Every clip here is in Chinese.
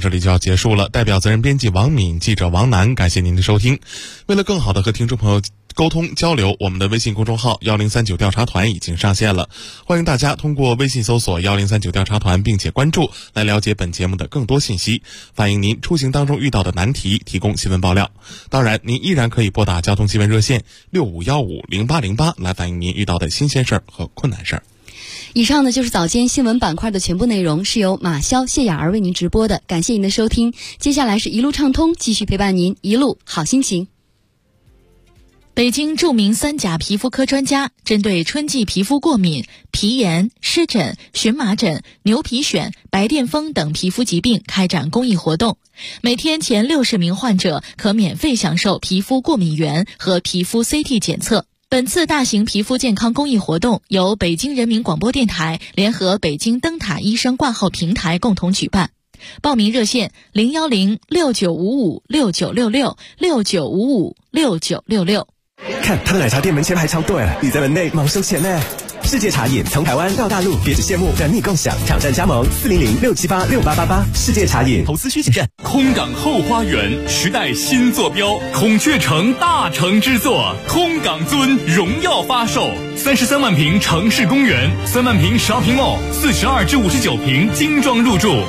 这里就要结束了。代表责任编辑王敏，记者王楠，感谢您的收听。为了更好的和听众朋友沟通交流，我们的微信公众号1039调查团已经上线了，欢迎大家通过微信搜索1039调查团并且关注，来了解本节目的更多信息，反映您出行当中遇到的难题，提供新闻爆料。当然您依然可以拨打交通新闻热线65150808来反映您遇到的新鲜事儿和困难事儿。 以上呢就是早间新闻板块的全部内容，是由马潇、谢雅儿为您直播的，感谢您的收听。接下来是一路畅通，继续陪伴您，一路好心情。 北京著名3甲皮肤科专家针对春季皮肤过敏、皮炎、湿疹、荨麻疹、牛皮癣、白癜风等皮肤疾病开展公益活动，每天前60名患者可免费享受皮肤过敏原和皮肤 CT 检测。本次大型皮肤健康公益活动由北京人民广播电台联合北京灯塔医生挂号平台共同举办。报名热线010-6955-6966 看他的奶茶店门前排长队，你在门内忙收钱呢。世界茶饮从台湾到大陆，别只羡慕，等你共享，挑战加盟400-678-6888。世界茶饮，投资需谨慎。 空港后花园时代新坐标，孔雀城大成之作，空港尊荣耀发售，33万平城市公园，3万平shopping mall，42至59平精装入住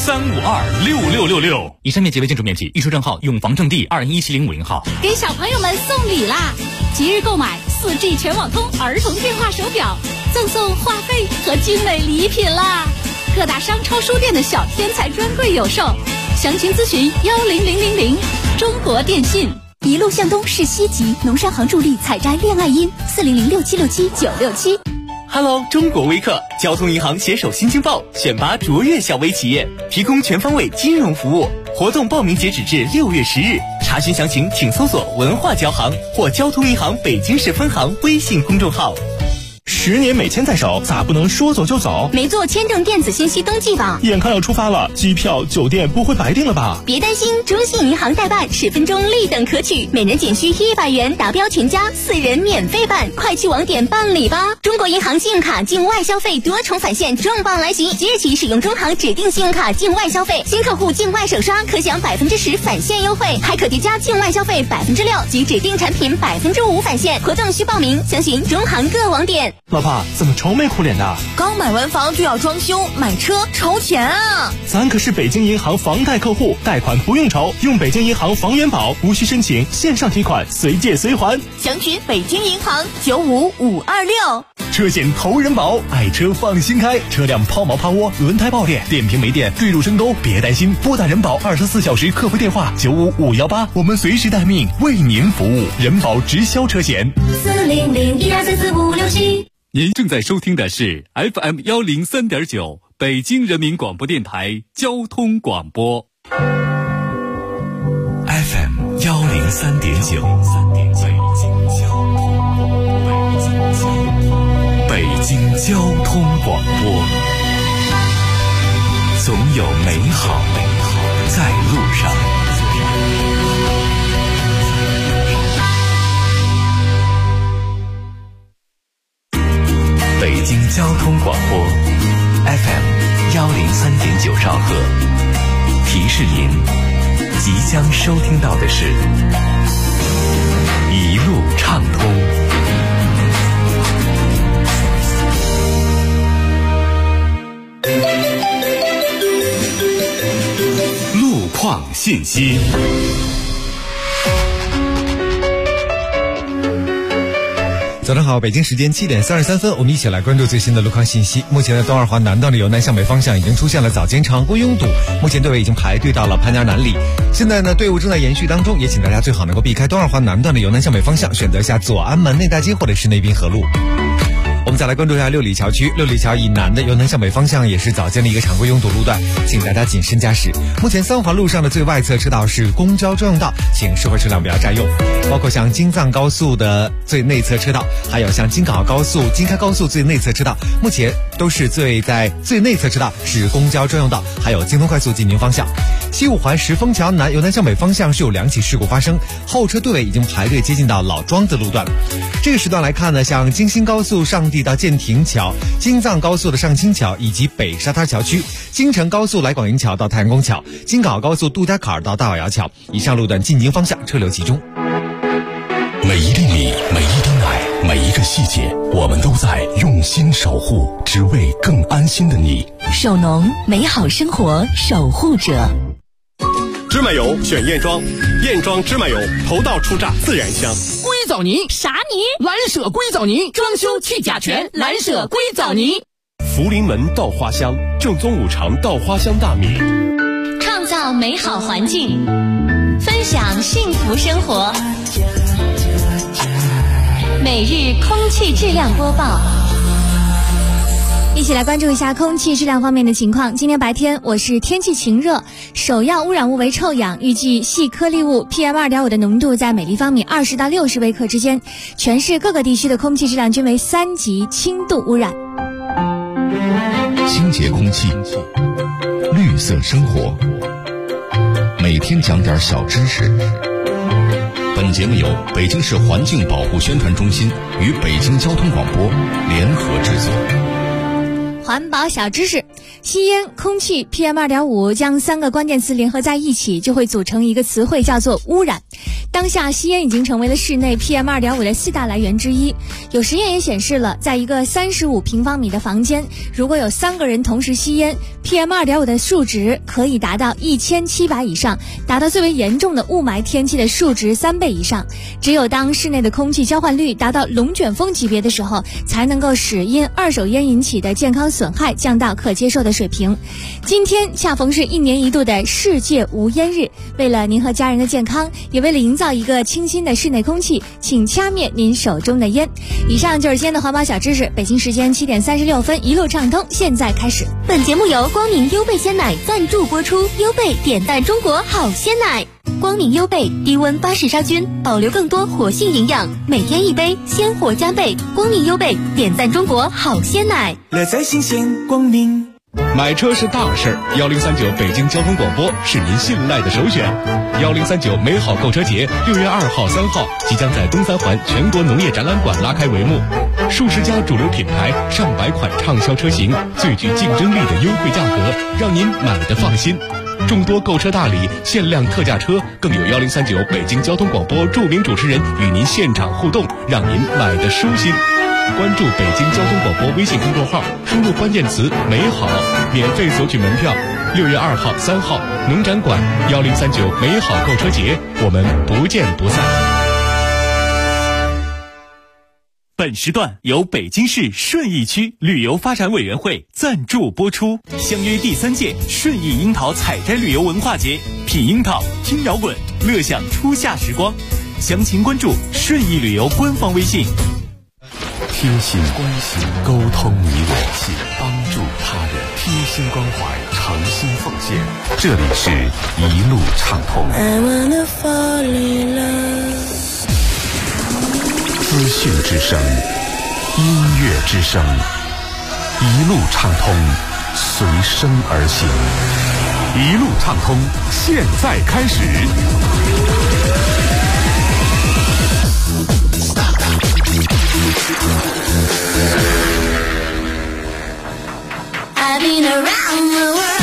，53526666。以上面积为建筑面积，预售证号用房证地2017050号。 给小朋友们送礼啦！即日购买4G 全网通儿童电话手表，赠送话费和精美礼品啦！各大商超书店的小天才专柜有售，详情咨询10000。中国电信。 一路向东是西极，农商行助力采摘恋爱音，4006767-967。 Hello， 中国微客，交通银行携手新京报选拔卓越小微企业，提供全方位金融服务。活动报名截止至6月10日，查询详情请搜索文化交行或交通银行北京市分行微信公众号。10年美签在手，咋不能说走就走？ 没做签证电子信息登记吧？ 眼看要出发了，机票、酒店不会白订了吧？ 别担心，中信银行代办10分钟立等可取，每人仅需100元，达标全家4人免费办，快去网点办理吧！中国银行信用卡境外消费多重返现重磅来袭，即日起使用中行指定信用卡境外消费，新客户境外首刷可享10%返现优惠，还可叠加境外消费6%及指定产品5%返现。活动需报名，详询中行各网点。 老婆，怎么愁眉苦脸的？ 刚买完房就要装修，买车愁钱啊！ 咱可是北京银行房贷客户，贷款不用愁，用北京银行房源保，无需申请，线上提款，随借随还。 详询北京银行95526。 车险投人保，爱车放心开，车辆抛锚趴窝、轮胎爆裂、电瓶没电、坠入深沟，别担心，拨打人保24小时客服电话95518，我们随时待命，为您服务。人保直销车险 400-1244-567。 您正在收听的是 FM 103.9北京人民广播电台交通广播。 FM 103.9，北京交通广播，总有美好在路上。北京交通广播 FM 103.9兆赫，提示您即将收听到的是一路畅通。 路况信息。 早上好，北京时间7点33分，我们一起来关注最新的路况信息。目前的东二环南段的由南向北方向已经出现了早间长波拥堵，目前队尾已经排队到了潘家南里。现在呢，队伍正在延续当中，也请大家最好能够避开东二环南段的由南向北方向，选择一下左安门内大街或者是内滨河路。我们再来关注一下六里桥区，六里桥以南的由南向北方向也是早间的一个长波拥堵路段，请大家谨慎驾驶。目前三环路上的最外侧车道是公交专用道，请社会车辆不要占用。包括像京藏高速的最内侧车道，还有像京港高速、京开高速最内侧车道，目前都是在最内侧车道是公交专用道，还有京通快速进宁方向。西五环石峰桥南由南向北方向是有2起事故发生，后车队尾已经排队接近到老庄的路段。这个时段来看呢，像京新高速上地到建亭桥、京藏高速的上清桥以及北沙滩桥区、京承高速来广营桥到太阳宫桥、京港澳高速杜家坎儿到大澳窑桥以上路段进京方向车流集中。 每一粒米，每一滴奶，每一个细节，我们都在用心守护，只为更安心的你。 手农，美好生活守护者。 芝麻油选燕庄，燕庄芝麻油头道初榨自然香。 硅藻泥啥泥？ 蓝舍硅藻泥，装修去甲醛，蓝舍硅藻泥。 福临门稻花香，正宗五常稻花香大米。 创造美好环境，分享幸福生活。每日空气质量播报， 一起来关注一下空气质量方面的情况。今天白天我市天气晴热，首要污染物为臭氧，预计细颗粒物 PM2.5 的浓度在每立方米20到60微克之间。全市各个地区的空气质量均为3级轻度污染。 清洁空气，绿色生活，每天讲点小知识。本节目由北京市环境保护宣传中心与北京交通广播联合制作。 环保小知识，吸烟、空气、PM2.5 将3个关键词联合在一起，就会组成一个词汇，叫做污染。当下吸烟已经成为了室内 PM2.5 的4大来源之一。有实验也显示了，在一个35平方米的房间，如果有3个人同时吸烟， PM2.5 的数值可以达到1700以上，达到最为严重的雾霾天气的数值3倍以上。只有当室内的空气交换率达到龙卷风级别的时候，才能够使因二手烟引起的健康损害降到可接受的水平。今天恰逢是1年1度的世界无烟日，为了您和家人的健康，也为了营造一个清新的室内空气，请掐灭您手中的烟。以上就是今天的环保小知识，北京时间7点36分，一路畅通，现在开始。 本节目由光明优贝鲜奶赞助播出，优贝点赞中国好鲜奶。光明优贝低温巴氏杀菌，保留更多活性营养，每天1杯，鲜活加倍。光明优贝点赞中国好鲜奶， 乐在新鲜光明。 买车是大事，1039北京交通广播是您信赖的首选。1039美好购车节6月2号、3号即将在东三环全国农业展览馆拉开帷幕，数十家主流品牌、上百款畅销车型，最具竞争力的优惠价格，让您买得放心。众多购车大礼、限量特价车，更有1039北京交通广播著名主持人与您现场互动，让您买得舒心。关注北京交通广播微信公众号，输入关键词美好，免费索取门票。6月2号、3号农展馆1039美好购车节，我们不见不散。 本时段由北京市顺义区旅游发展委员会赞助播出，相约第3届顺义樱桃采摘旅游文化节，品樱桃，听摇滚，乐享初夏时光。详情关注顺义旅游官方微信。 贴心关心，沟通你我，帮助他人，贴心关怀，诚心奉献。这里是一路畅通。资讯之声，音乐之声，一路畅通，随声而行。一路畅通，现在开始。 I've been around the world.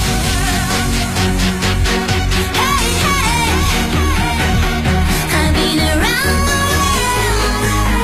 Hey, hey. I've been around the world.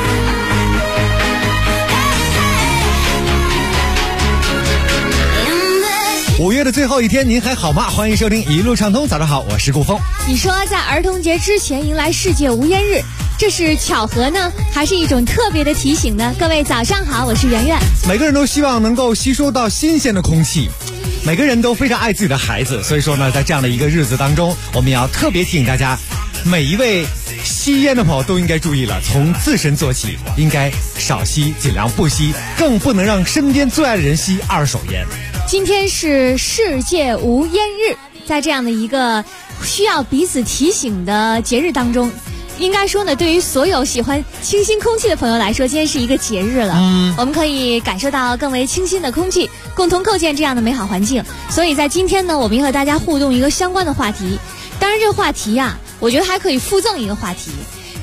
Hey, hey. 5月的最后一天，您还好吗？欢迎收听一路畅通。早上好，我是顾峰。 你说在儿童节之前迎来世界无烟日，这是巧合呢，还是一种特别的提醒呢？各位早上好，我是圆圆。 每个人都希望能够吸收到新鲜的空气，每个人都非常爱自己的孩子，所以说呢，在这样的一个日子当中，我们也要特别提醒大家，每一位吸烟的朋友都应该注意了，从自身做起，应该少吸，尽量不吸，更不能让身边最爱的人吸二手烟。 今天是世界无烟日，在这样的一个需要彼此提醒的节日当中，应该说呢，对于所有喜欢清新空气的朋友来说，今天是一个节日了。我们可以感受到更为清新的空气，共同构建这样的美好环境。所以在今天呢，我们和大家互动一个相关的话题。当然这个话题呀，我觉得还可以附赠一个话题，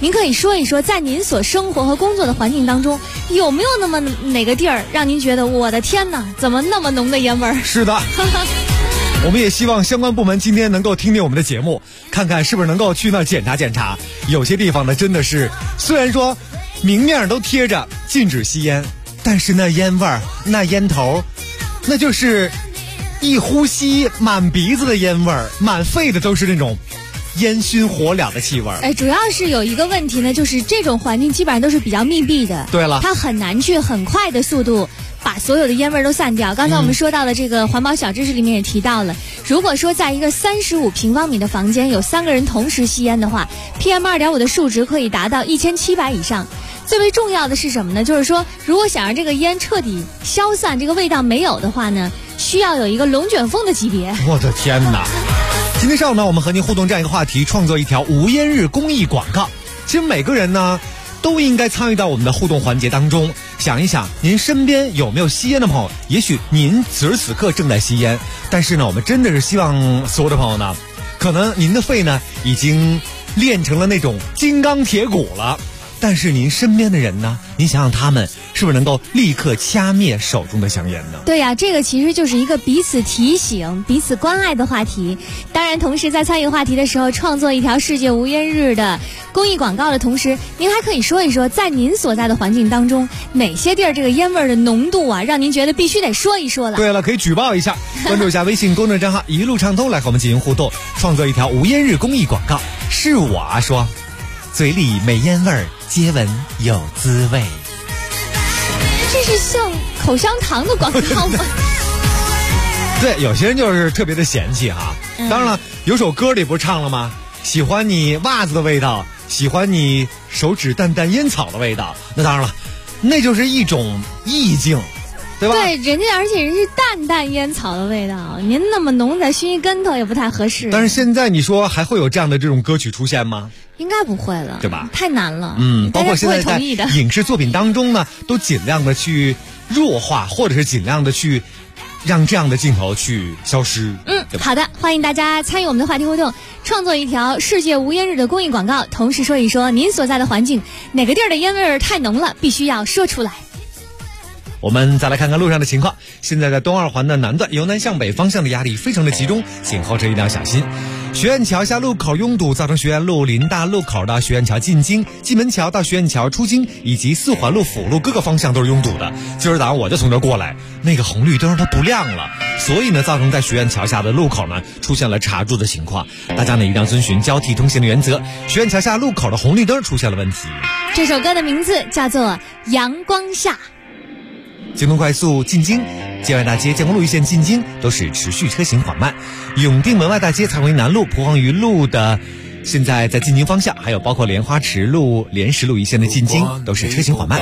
您可以说一说，在您所生活和工作的环境当中，有没有那么哪个地儿让您觉得我的天哪，怎么那么浓的烟味儿？ 是的。我们也希望相关部门今天能够听听我们的节目，看看是不是能够去那儿检查检查。有些地方呢，真的是虽然说明面都贴着禁止吸烟，但是那烟味儿、那烟头，那就是一呼吸满鼻子的烟味儿，满肺的都是那种烟熏火燎的气味。 主要是有一个问题呢，就是这种环境基本上都是比较密闭的。 对了， 它很难去很快的速度把所有的烟味都散掉。刚才我们说到的这个环保小知识里面也提到了，如果说在一个35平方米的房间有3个人同时吸烟的话， PM2.5 的数值可以达到1700以上。最为重要的是什么呢？就是说，如果想让这个烟彻底消散，这个味道没有的话呢，需要有一个龙卷风的级别。 我的天哪！今天上午呢，我们和您互动这样一个话题，创作一条无烟日公益广告。其实每个人呢，都应该参与到我们的互动环节当中。想一想，您身边有没有吸烟的朋友？也许您此时此刻正在吸烟，但是呢，我们真的是希望所有的朋友呢，可能您的肺呢已经练成了那种金刚铁骨了。但是您身边的人呢？您想想他们是不是能够立刻掐灭手中的香烟呢？ 对呀，这个其实就是一个彼此提醒、彼此关爱的话题。当然，同时在参与话题的时候，创作一条世界无烟日的公益广告的同时，您还可以说一说，在您所在的环境当中，哪些地儿这个烟味的浓度啊，让您觉得必须得说一说了。 对了，可以举报一下，关注一下微信公众账号一路畅通，来和我们进行互动，创作一条无烟日公益广告。是我说，嘴里没烟味儿，接吻有滋味。 这是像口香糖的广告吗？ 对，有些人就是特别的嫌弃哈。当然了，有首歌里不是唱了吗？喜欢你袜子的味道，喜欢你手指淡淡烟草的味道。那当然了，那就是一种意境，对吧？ 对，而且人是淡淡烟草的味道，您那么浓的熏一跟头也不太合适。 但是现在你说还会有这样的这种歌曲出现吗？ 应该不会了， 对吧？ 太难了。 包括现在在影视作品当中呢，都尽量的去弱化，或者是尽量的去让这样的镜头去消失。 好的，欢迎大家参与我们的话题互动，创作一条世界无烟日的公益广告，同时说一说您所在的环境哪个地儿的烟味儿太浓了，必须要说出来。 我们再来看看路上的情况。现在在东二环的南段，由南向北方向的压力非常的集中，请后车一定要小心。学院桥下路口拥堵，造成学院路林大路口到学院桥进京、蓟门桥到学院桥出京，以及4环路辅路各个方向都是拥堵的。今儿早上我就从这过来，那个红绿灯它不亮了，所以呢，造成在学院桥下的路口呢出现了插住的情况。大家呢一定要遵循交替通行的原则。学院桥下路口的红绿灯出现了问题。 这首歌的名字叫做《阳光下》。 京东快速进京、建外大街、建工路一线进京都是持续车行缓慢。永定门外大街、蔡闱南路、蒲黄榆路的现在在进京方向，还有包括莲花池路、莲石路一线的进京都是车行缓慢。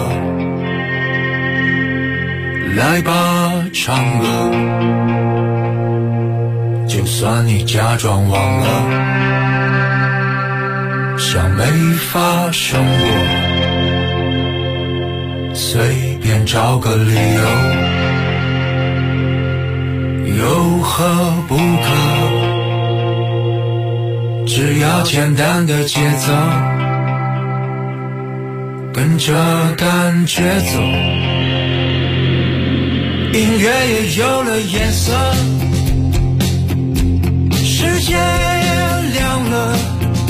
来吧，唱了，就算你假装忘了，像没发生过，随便找个理由，有何不可？只要简单的节奏，跟着感觉走，音乐也有了颜色，世界也亮了，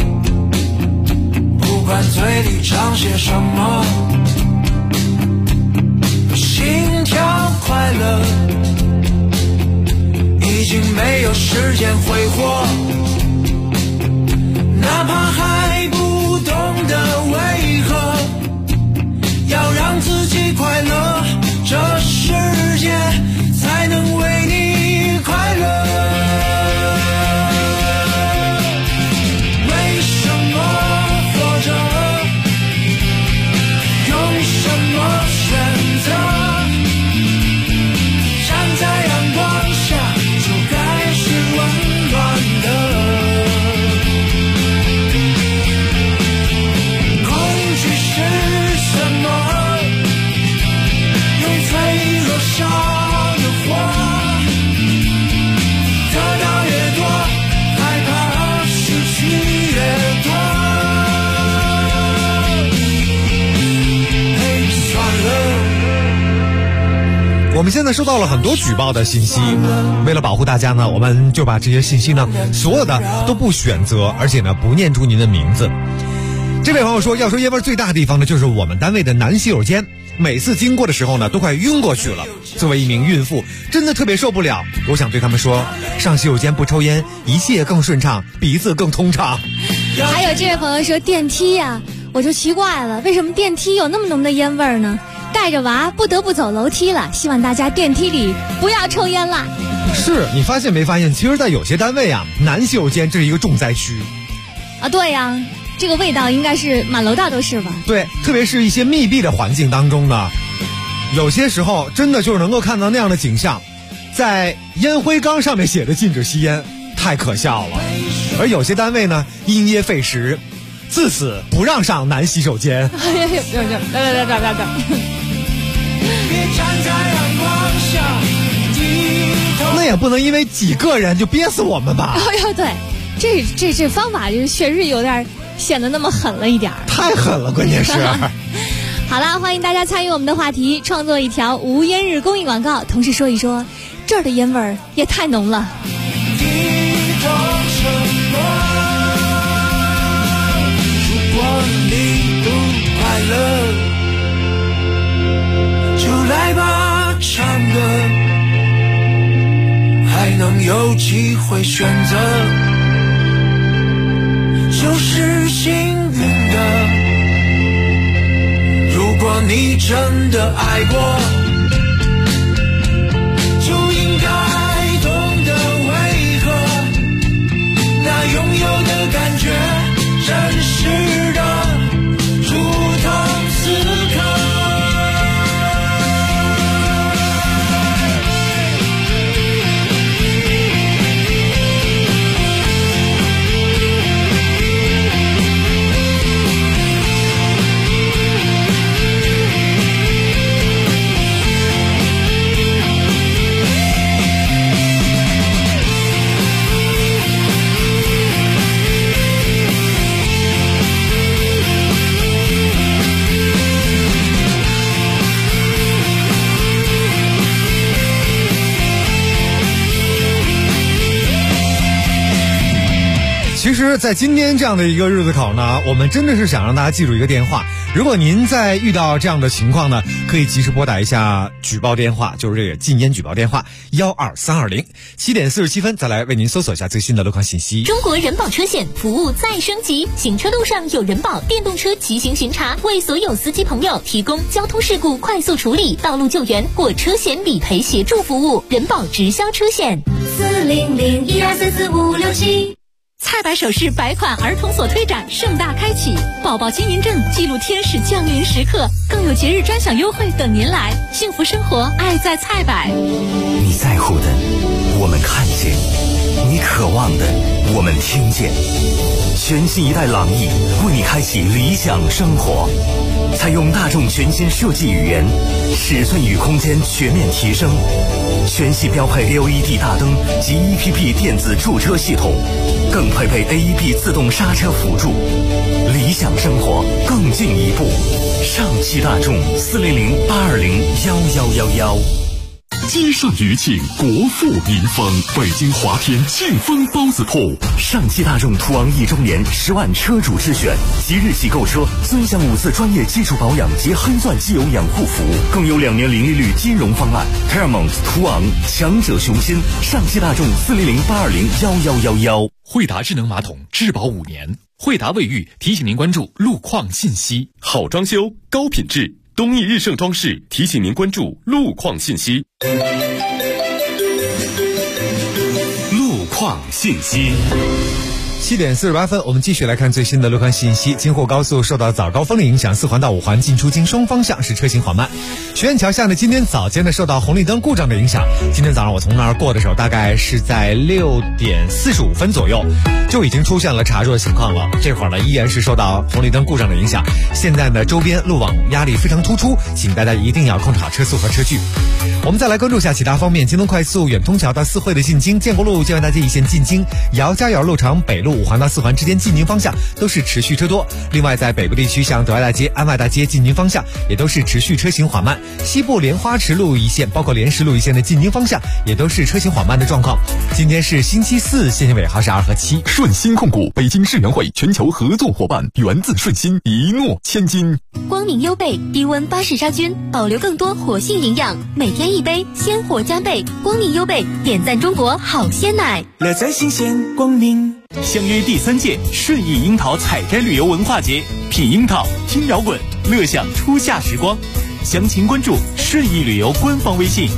不管嘴里唱些什么，心跳快乐，已经没有时间挥霍，哪怕还不懂得为何要让自己快乐，这世界才能为你快乐。为什么活着？用什么选择？站在阳光下就该是温暖我们现在收到了很多举报的信息，为了保护大家呢，我们就把这些信息呢，所有的都不选择，而且呢不念出您的名字。这位朋友说，要说烟味最大的地方呢，就是我们单位的男洗手间，每次经过的时候呢，都快晕过去了。作为一名孕妇，真的特别受不了。我想对他们说，上洗手间不抽烟，一切更顺畅，鼻子更通畅。 还有这位朋友说电梯呀，我就奇怪了，为什么电梯有那么浓的烟味儿呢？带着娃不得不走楼梯了，希望大家电梯里不要抽烟啦。 是你发现没发现，其实在有些单位啊，男洗手间这是一个重灾区啊。对呀，这个味道应该是满楼道都是吧？ 对，特别是一些密闭的环境当中呢，有些时候真的就是能够看到那样的景象，在烟灰缸上面写着禁止吸烟，太可笑了。而有些单位呢，因噎废食，自此不让上男洗手间。 哎呀， 那也不能因为几个人就憋死我们吧？ 哎呦，对，这方法就是确实有点显得那么狠了一点， 太狠了，关键是。 好啦，欢迎大家参与我们的话题，创作一条无烟日公益广告，同时说一说这儿的烟味儿也太浓了。 如果你不快乐，就来吧，唱歌，还能有机会选择，就是幸运的。如果你真的爱过，就应该懂得为何那拥有的感觉真实的如同此刻。 其实在今天这样的一个日子口呢，我们真的是想让大家记住一个电话，如果您在遇到这样的情况呢，可以及时拨打一下举报电话，就是这个禁烟举报电话12320。7点47分再来为您搜索一下最新的路况信息。 中国人保车险服务再升级，行车路上有人保电动车骑行巡查，为所有司机朋友提供交通事故快速处理、道路救援或车险理赔协助服务。人保直销车险 40012344567。菜百首饰百款儿童锁推展盛大开启，宝宝金银证记录天使降临时刻，更有节日专享优惠等您来，幸福生活爱在菜百。 你在乎的我们看见，你渴望的我们听见，全新一代朗逸为你开启理想生活，采用大众全新设计语言，尺寸与空间全面提升，全系标配 LED 大灯及 EPP 电子驻车系统，更配备 AEB 自动刹车辅助，理想生活更进一步。上汽大众400-820-1111。 街上余庆，国富民丰，北京华天庆丰包子铺。 上汽大众途昂1周年10万车主之选，即日起购车尊享5次专业基础保养及黑钻机油养护服务，更有2年零利率金融方案。Paramount 途昂，强者雄心。上汽大众400-820-1111。 惠达智能马桶质保5年。惠达卫浴提醒您关注路况信息。 好装修，高品质。东义日盛装饰提醒您关注路况信息。路况信息。 7点48分，我们继续来看最新的路况信息。京沪高速受到早高峰的影响，4环到5环进出京双方向是车行缓慢。学院桥下呢，今天早间呢受到红绿灯故障的影响，今天早上我从那儿过的时候，大概是在6点45分左右，就已经出现了查弱情况了。这会儿呢依然是受到红绿灯故障的影响，现在呢周边路网压力非常突出，请大家一定要控制好车速和车距。我们再来关注一下其他方面，京东快速远通桥到四惠的进京，建国路建外大街一线进京，姚家园路城北路路5环到4环之间进宁方向都是持续车多。另外在北部地区，像德爱大街、安外大街进宁方向也都是持续车行缓慢。西部莲花池路一线包括莲石路一线的进宁方向也都是车行缓慢的状况。今天是星期四，限行尾号是2和7。 顺鑫控股北京世园会全球合作伙伴，源自顺鑫，一诺千金。 光明优贝低温巴氏杀菌，保留更多活性营养，每天一杯，鲜活加倍。光明优贝点赞中国好鲜奶， 乐在新鲜光明。 相约第3届顺义樱桃采摘旅游文化节，品樱桃，听摇滚，乐享初夏时光。详情关注顺义旅游官方微信。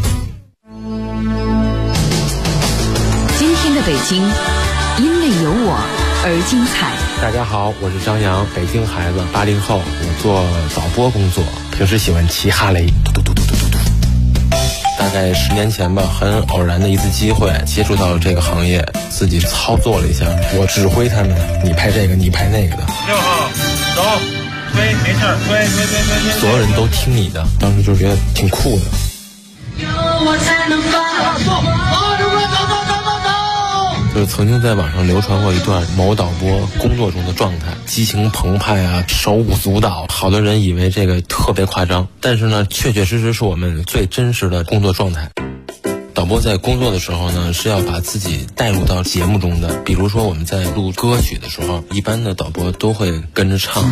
今天的北京，因为有我而精彩。 大家好，我是张扬，北京孩子，80后，我做导播工作，平时喜欢骑哈雷，嘟嘟嘟嘟嘟嘟。大概10年前吧，很偶然的一次机会接触到这个行业，自己操作了一下，我指挥他们，你拍这个，你拍那个的。 6号，走，推，没事，推。 所有人都听你的，当时就觉得挺酷的。 有我才能就是曾经在网上流传过一段某导播工作中的状态，激情澎湃啊，手舞足蹈，好多人以为这个特别夸张，但是呢，确确实实是我们最真实的工作状态。导播在工作的时候呢，是要把自己带入到节目中的。比如说我们在录歌曲的时候，一般的导播都会跟着唱。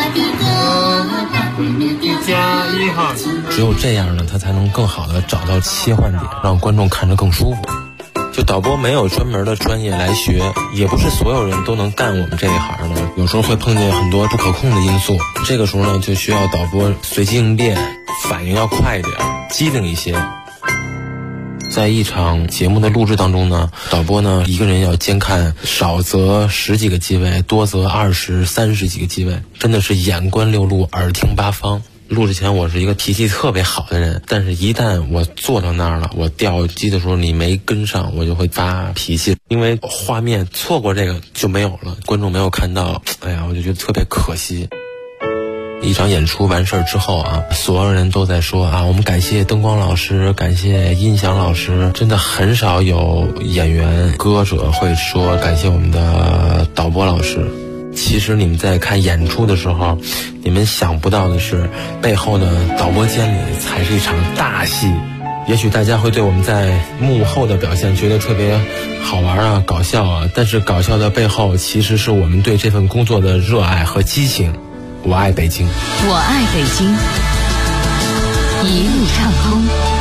只有这样呢，他才能更好的找到切换点，让观众看着更舒服。就导播没有专门的专业来学，也不是所有人都能干我们这一行的，有时候会碰见很多不可控的因素，这个时候呢，就需要导播随机应变，反应要快一点，机灵一些。在一场节目的录制当中呢，导播呢一个人要监看少则10几个机位，多则20、30几个机位，真的是眼观六路，耳听八方。录之前我是一个脾气特别好的人，但是一旦我坐到那儿了，我调机的时候你没跟上，我就会发脾气，因为画面错过这个就没有了，观众没有看到，哎呀，我就觉得特别可惜。一场演出完事儿之后啊，所有人都在说啊，我们感谢灯光老师，感谢音响老师，真的很少有演员歌者会说感谢我们的导播老师。其实你们在看演出的时候，你们想不到的是，背后的导播间里才是一场大戏。也许大家会对我们在幕后的表现觉得特别好玩啊、搞笑啊，但是搞笑的背后其实是我们对这份工作的热爱和激情。我爱北京， 我爱北京，一路畅通。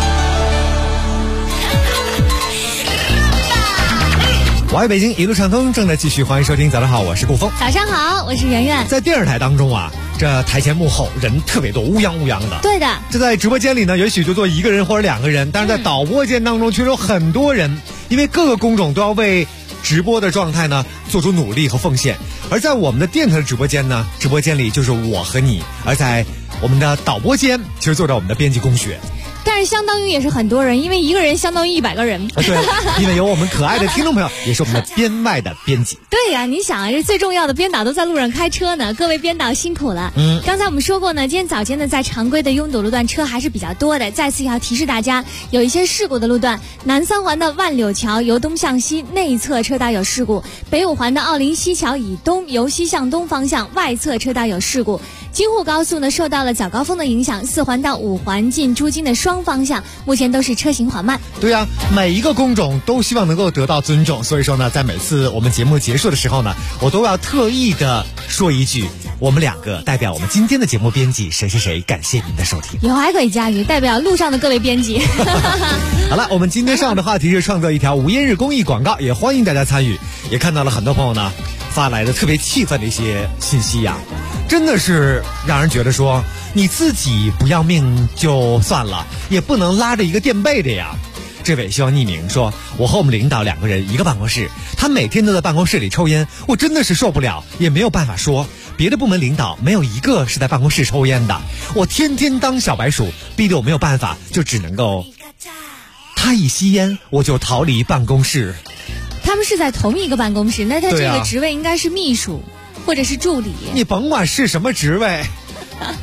我爱北京，一路畅通，正在继续，欢迎收听。早上好，我是顾峰。 早上好，我是圆圆。 在电视台当中啊，这台前幕后人特别多，乌泱乌泱的。 对的。 这在直播间里呢，也许就坐1个人或者2个人，但是在导播间当中却有很多人，因为各个工种都要为直播的状态呢做出努力和奉献。而在我们的电台的直播间呢，直播间里就是我和你，而在我们的导播间其实坐着我们的编辑龚雪。 但是相当于也是很多人，因为1个人相当于100个人。 对，因为有我们可爱的听众朋友，也是我们的编外的编辑。 对呀，你想啊，这最重要的编导都在路上开车呢，各位编导辛苦了。刚才我们说过呢，今天早间呢，在常规的拥堵路段车还是比较多的。再次要提示大家，有一些事故的路段，南3环的万柳桥由东向西内侧车道有事故，北5环的奥林西桥以东由西向东方向外侧车道有事故。京沪高速呢受到了早高峰的影响，4环到5环进诸津的双方向目前都是车行缓慢。 对啊，每一个工种都希望能够得到尊重，所以说呢，在每次我们节目结束的时候呢，我都要特意的说一句，我们2个代表我们今天的节目编辑谁谁谁，感谢您的收听。 以后还可以加语，代表路上的各位编辑。 好了，我们今天上的话题是创作一条无烟日公益广告，也欢迎大家参与。也看到了很多朋友呢发来的特别气愤的一些信息呀，真的是让人觉得说，你自己不要命就算了，也不能拉着一个垫背的呀。这位希望匿名说，我和我们领导2个人一个办公室，他每天都在办公室里抽烟，我真的是受不了，也没有办法说。别的部门领导没有一个是在办公室抽烟的，我天天当小白鼠，逼得我没有办法，就只能够他一吸烟我就逃离办公室。 他们是在同一个办公室，那他这个职位应该是秘书或者是助理。 你甭管是什么职位，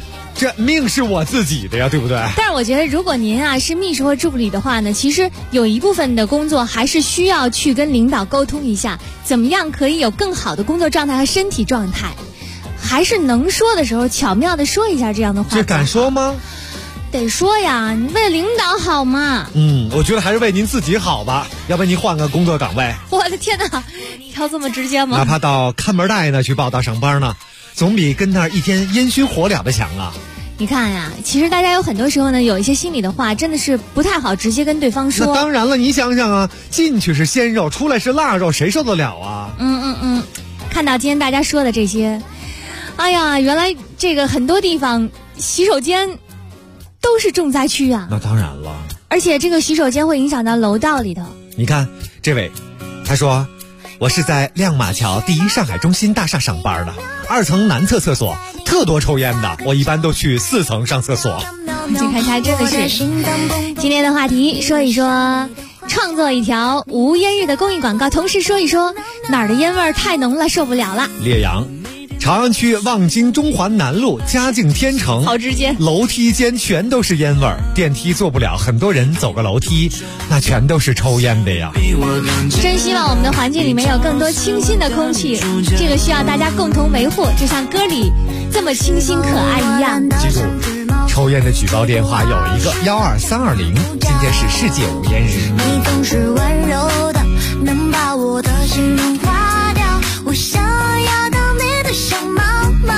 这命是我自己的呀，对不对？ 但是我觉得，如果您啊是秘书或助理的话呢，其实有一部分的工作还是需要去跟领导沟通一下，怎么样可以有更好的工作状态和身体状态，还是能说的时候巧妙的说一下这样的话。 这敢说吗？ 得说呀，你为领导好嘛。 我觉得还是为您自己好吧，要不然您换个工作岗位。 我的天哪，挑这么直接吗？ 哪怕到看门带呢去报道上班呢，总比跟那儿一天烟熏火燎的强啊。 你看呀，其实大家有很多时候呢，有一些心里的话真的是不太好直接跟对方说。 那当然了，你想想啊，进去是鲜肉，出来是腊肉，谁受得了啊？ 看到今天大家说的这些，哎呀，原来这个很多地方洗手间都是重灾区啊。 那当然了， 而且这个洗手间会影响到楼道里头。 你看这位，他说我是在亮马桥第一上海中心大厦上班的，2层南侧厕所特多抽烟的，我一般都去4层上厕所。 你看他真的是。今天的话题说一说创作一条无烟日的公益广告，同时说一说哪儿的烟味太浓了受不了了。 烈阳长安区望京中环南路嘉靖天城， 好直接， 楼梯间全都是烟味儿，电梯坐不了，很多人走个楼梯那全都是抽烟的呀。 真希望我们的环境里面有更多清新的空气，这个需要大家共同维护，就像歌里这么清新可爱一样。 记住，抽烟的举报电话有一个12320，今天是世界无烟日。 你总是温柔的，能把我的心融化掉，我想要当你的小猫猫。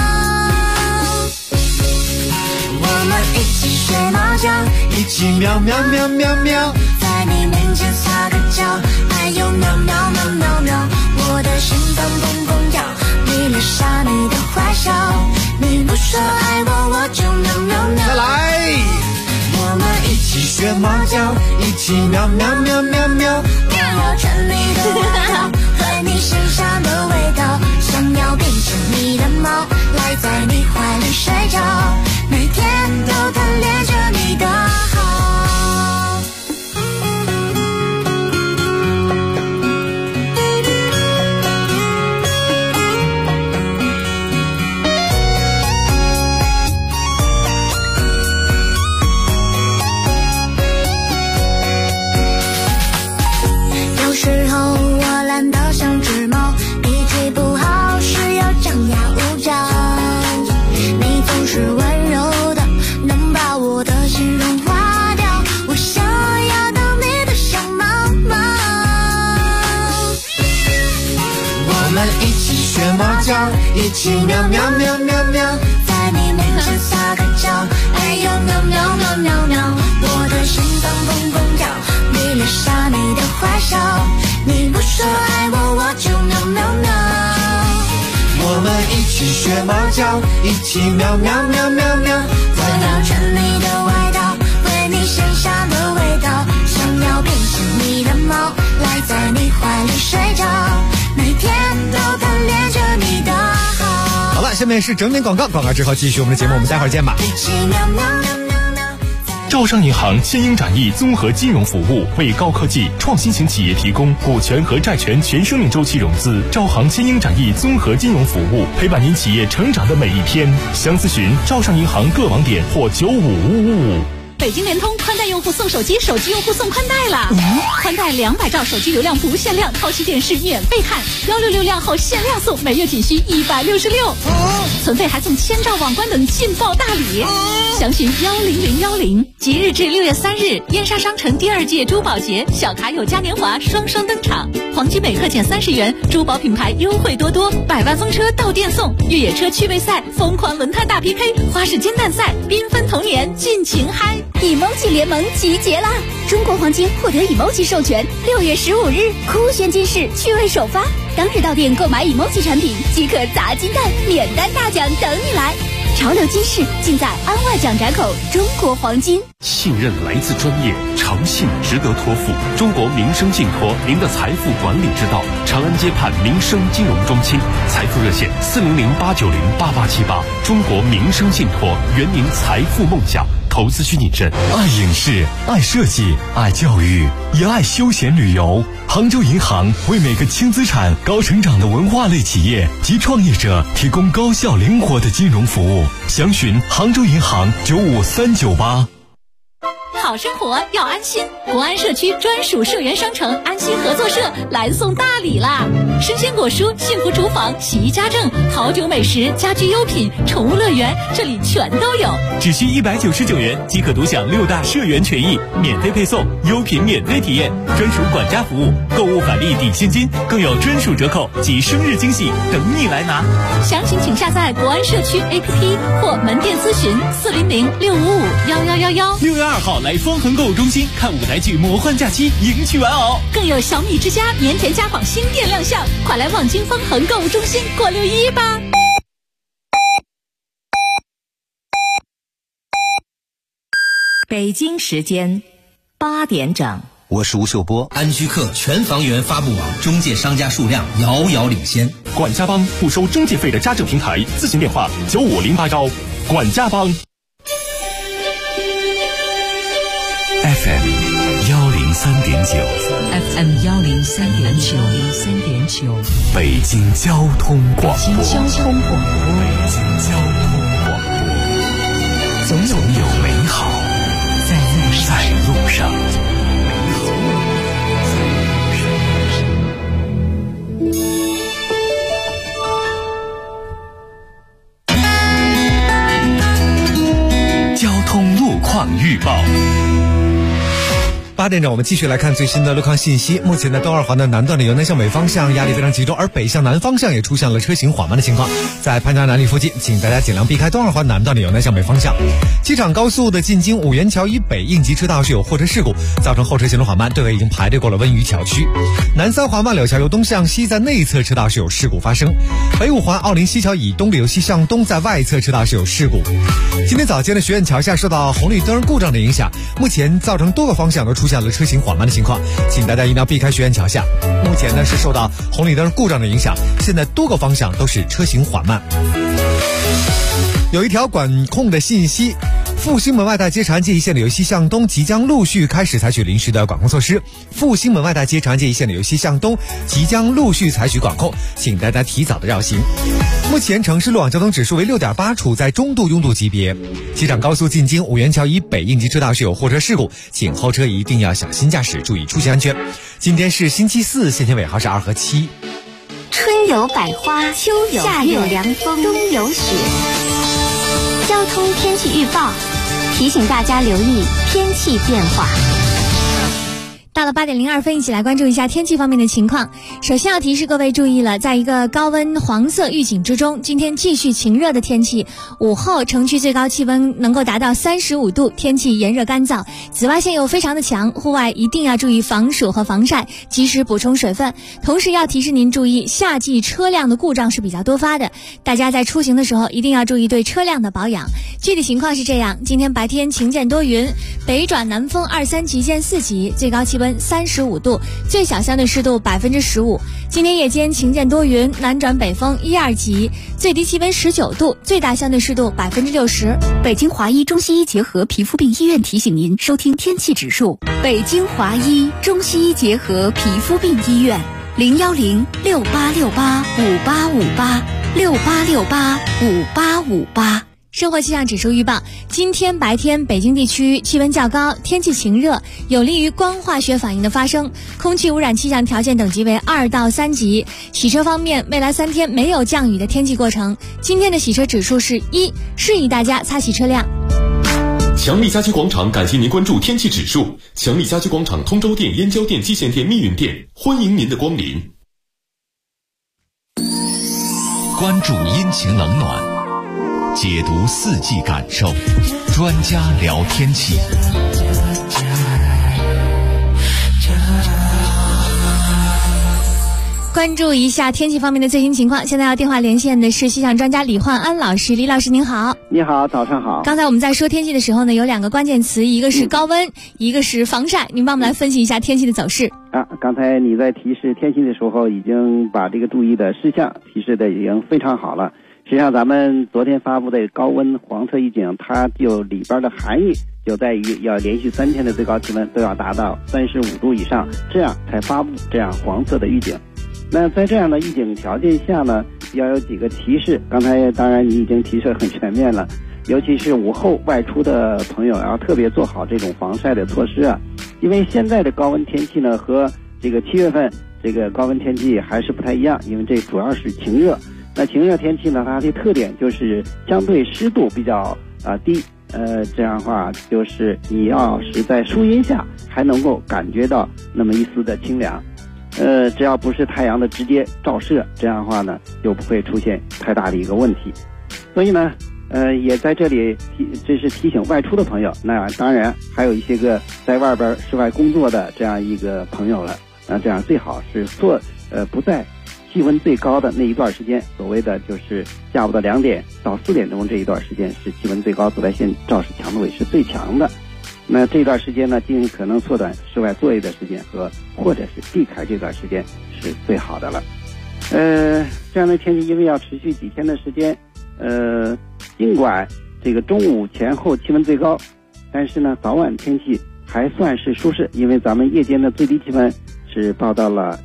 我们一起学猫叫，一起喵喵喵喵喵，在你面前撒个娇，还有喵喵喵喵喵，我的心脏砰砰跳，迷恋上你的坏笑，你不说爱我，我就喵喵喵。 再来， 我们一起学猫叫，一起喵喵喵喵喵，想要尝你的味道，喝你身上的味道，想要变成你的猫，赖在你怀里睡觉，每天都贪恋着你的好。有时候我懒得像只猫，脾气不好时要张牙舞爪，你总是温柔的，能把我的心融化掉，我想要当你的小猫猫。我们一起学猫叫，一起喵喵喵喵喵，在你面前撒个娇，哎呦喵喵喵喵喵，我的心脏砰砰跳，迷恋上你的坏笑，你不说爱我，我就喵喵喵。我们一起学猫叫，一起喵喵喵喵喵，我要尝你的味道，闻你身上的味道，想要变成你的猫，赖在你怀里睡觉，每天都贪恋着你的好。 好了，下面是整点广告，广告之后继续我们的节目，我们待会儿见吧。 一起喵喵喵喵。 招商银行千英展翼综合金融服务，为高科技创新型企业提供股权和债权全生命周期融资。招行千英展翼综合金融服务，陪伴您企业成长的每一天。详咨询招商银行各网点或95555。 北京联通宽带用户送手机，手机用户送宽带了。宽带200兆手机流量不限量，超级电视免费看，166量后限量送，每月仅需166。存费还送1000兆网关等劲爆大礼。详询10010。即日至6月3日，燕莎商城第2届珠宝节小卡友嘉年华双双登场，黄金每克减30元，珠宝品牌优惠多多，100万风车到店送，越野车趣味赛，疯狂轮胎大 PK， 花式煎蛋赛，缤纷童年尽情嗨。emoji 联盟集结啦！中国黄金获得 emoji 授权，6月15日酷炫金饰趣味首发，当日到店购买 emoji 产品即可砸金蛋，免单大奖等你来！潮流金饰尽在安外蒋闸口中国黄金。 信任来自专业，诚信值得托付。中国民生信托，您的财富管理之道。长安街畔民生金融中心，财富热线400-890-8878。中国民生信托，圆您财富梦想。 投资虚拟镇。 爱影视，爱设计，爱教育，也爱休闲旅游。杭州银行为每个轻资产、高成长的文化类企业及创业者提供高效灵活的金融服务。详询杭州银行95398。 好生活要安心，国安社区专属社员商城安心合作社来送大礼啦！生鲜果蔬、幸福厨房、洗衣家政、好酒美食、家居优品、宠物乐园，这里全都有。 只需199元即可独享6大社员权益，免费配送，优品免费体验，专属管家服务，购物返利抵现金，更有专属折扣及生日惊喜等你来拿。 详情请下载国安社区 APP 或门店咨询400-655-1111。 6月2号来方恒购物中心看舞台剧《魔幻假期》，迎娶玩偶， 更有小米之家绵田家纺新店亮相，快来望京方恒购物中心过6·1吧！ 北京时间8点整。 我是吴秀波。安居客全房源发布网中介商家数量遥遥领先。 管家帮不收中介费的家政平台，咨询电话95081。管家帮。 FM 103.9 FM 103.9 北京交通广播。 北京交通广播。 总有美好在路上。交通路况预报。 8点整，我们继续来看最新的路况信息。目前在东二环的南段的由南向北方向压力非常集中，而北向南方向也出现了车行缓慢的情况。在潘家南里附近，请大家尽量避开东二环南段的由南向北方向。机场高速的进京五元桥以北应急车道是有货车事故，造成后车行驶缓慢，队尾已经排队过了温榆桥区。南三环万柳桥由东向西在内侧车道是有事故发生。北五环奥林西桥以东的由西向东在外侧车道是有事故。今天早间的学院桥下受到红绿灯故障的影响，目前造成多个方向都出现了车行缓慢的情况，请大家一定要避开学院桥下。目前呢是受到红绿灯故障的影响，现在多个方向都是车行缓慢。有一条管控的信息，复兴门外大街长安街一线的由西向东即将陆续开始采取临时的管控措施。复兴门外大街长安街一线的由西向东即将陆续采取管控，请大家提早的绕行。目前城市路网交通指数为6.8，处在中度拥堵级别。机场高速进京五元桥以北应急车道是有货车事故，请后车一定要小心驾驶，注意出行安全。今天是星期四，现天尾号是2和7。 春有百花，秋有夏有凉风，冬有雪。交通天气预报提醒大家留意天气变化。 到了8点02分，一起来关注一下天气方面的情况。首先要提示各位注意了，在一个高温黄色预警之中，今天继续晴热的天气，午后城区最高气温能够达到35度，天气炎热干燥，紫外线又非常的强，户外一定要注意防暑和防晒，及时补充水分。同时要提示您注意，夏季车辆的故障是比较多发的，大家在出行的时候一定要注意对车辆的保养。具体情况是这样，今天白天晴间多云，北转南风2、3级见4级，最高气温35度，最小相对湿度15%。今天夜间晴间多云，南转北风1、2级，最低气温19度，最大相对湿度60%。 北京华医中西医结合皮肤病医院提醒您收听天气指数。北京华医中西医结合皮肤病医院，010-6868-5858，6868-5858。 生活气象指数预报，今天白天北京地区气温较高，天气晴热，有利于光化学反应的发生，空气污染气象条件等级为2到3级。洗车方面，未来3天没有降雨的天气过程，今天的洗车指数是1，适宜大家擦洗车辆。 强力家居广场感谢您关注天气指数。强力家居广场通州店、燕郊店、蓟县店、密云店，欢迎您的光临。 关注阴晴冷暖，解读四季感受，专家聊天气。 关注一下天气方面的最新情况。现在要电话连线的是气象专家李焕安老师。李老师您好。 你好，早上好。 刚才我们在说天气的时候呢，有2个关键词，一个是高温，一个是防晒，您帮我们来分析一下天气的走势。 刚才你在提示天气的时候，已经把这个注意的事项提示的已经非常好了。 实际上咱们昨天发布的高温黄色预警，它就里边的含义就在于要连续3天的最高气温都要达到35度以上，这样才发布这样黄色的预警。那在这样的预警条件下呢，要有几个提示，刚才当然你已经提示很全面了，尤其是午后外出的朋友要特别做好这种防晒的措施啊，因为现在的高温天气呢和这个7月份这个高温天气还是不太一样，因为这主要是晴热。那晴热天气呢，它的特点就是相对湿度比较低，这样的话就是你要是在树荫下还能够感觉到那么一丝的清凉，只要不是太阳的直接照射，这样的话呢就不会出现太大的一个问题。所以呢也在这里这是提醒外出的朋友，那当然还有一些个在外边室外工作的这样一个朋友了，那这样最好是不在气温最高的那一段时间，所谓的就是下午的2点到4点钟这一段时间是气温最高，紫外线照射强度也是最强的。那这段时间呢，尽可能缩短室外作业的时间或者是避开这段时间是最好的了。这样的天气因为要持续几天的时间，尽管这个中午前后气温最高，但是呢早晚天气还算是舒适，因为咱们夜间的最低气温是报到了